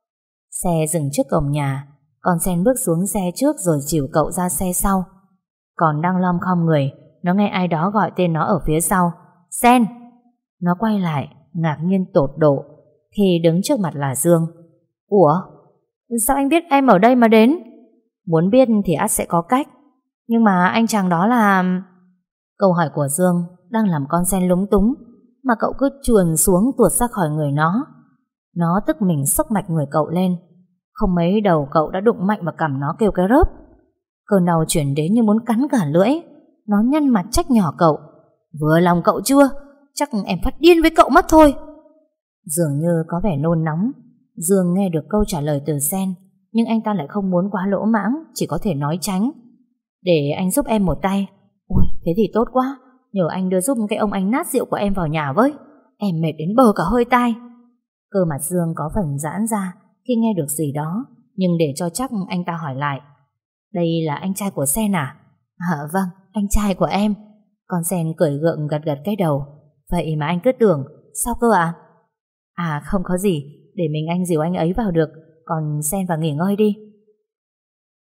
Xe dừng trước cổng nhà. Con sen bước xuống xe trước rồi dìu cậu ra xe sau. Còn đang lom khom người, nó nghe ai đó gọi tên nó ở phía sau. Sen. Nó quay lại, ngạc nhiên tột độ khi đứng trước mặt là Dương. Ủa? Sao anh biết em ở đây mà đến? Muốn biết thì ắt sẽ có cách. Nhưng mà anh chàng đó là... Câu hỏi của Dương đang làm con sen lúng túng, mà cậu cứ chuồn xuống tuột ra khỏi người nó. Nó tức mình xốc mạch người cậu lên. Không mấy đầu cậu đã đụng mạnh vào cằm nó kêu cái rớp. Cơn đau chuyển đến như muốn cắn cả lưỡi. Nó nhăn mặt trách nhỏ cậu. Vừa lòng cậu chưa? Chắc em phát điên với cậu mất thôi. Dường như có vẻ nôn nóng. Dương nghe được câu trả lời từ Sen, nhưng anh ta lại không muốn quá lỗ mãng, chỉ có thể nói tránh. Để anh giúp em một tay. Ôi, thế thì tốt quá. Nhờ anh đưa giúp cái ông anh nát rượu của em vào nhà với. Em mệt đến bờ cả hơi tai. Cơ mặt Dương có phần giãn ra khi nghe được gì đó, nhưng để cho chắc anh ta hỏi lại. Đây là anh trai của Sen à? Vâng, anh trai của em. Con Sen cười gượng gật gật cái đầu. Vậy mà anh cứ tưởng. Sao cơ ạ? Không có gì, để mình anh dìu anh ấy vào được. Còn Sen vào nghỉ ngơi đi.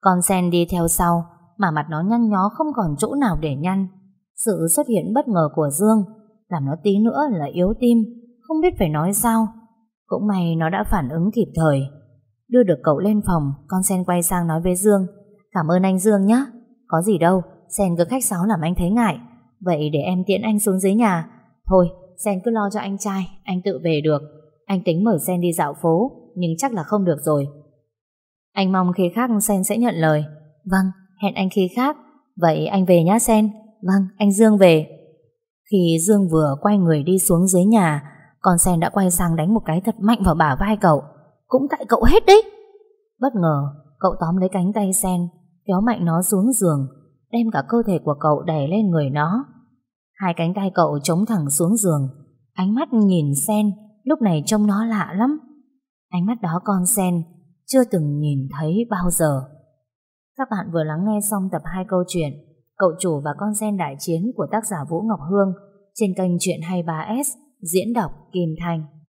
Con sen đi theo sau, mà mặt nó nhăn nhó không còn chỗ nào để nhăn. Sự xuất hiện bất ngờ của Dương làm nó tí nữa là yếu tim, không biết phải nói sao. Cũng may nó đã phản ứng kịp thời. Đưa được cậu lên phòng, con sen quay sang nói với Dương: "Cảm ơn anh Dương nhé." "Có gì đâu, Sen cứ khách sáo làm anh thấy ngại. Vậy để em tiễn anh xuống dưới nhà." "Thôi, Sen cứ lo cho anh trai, anh tự về được. Anh tính mời Sen đi dạo phố, nhưng chắc là không được rồi." Anh mong khi khác Sen sẽ nhận lời. "Vâng, hẹn anh khi khác. Vậy anh về nhá Sen." "Vâng, anh Dương về." Khi Dương vừa quay người đi xuống dưới nhà, con sen đã quay sang đánh một cái thật mạnh vào bả vai cậu. "Cũng tại cậu hết đấy." Bất ngờ, cậu tóm lấy cánh tay Sen, kéo mạnh nó xuống giường, đem cả cơ thể của cậu đè lên người nó. Hai cánh tay cậu chống thẳng xuống giường, ánh mắt nhìn Sen lúc này trông nó lạ lắm. Ánh mắt đó con sen chưa từng nhìn thấy bao giờ. Các bạn vừa lắng nghe xong tập 2 câu chuyện Cậu chủ và con sen đại chiến của tác giả Vũ Ngọc Hương trên kênh Chuyện 23S, diễn đọc Kim Thanh.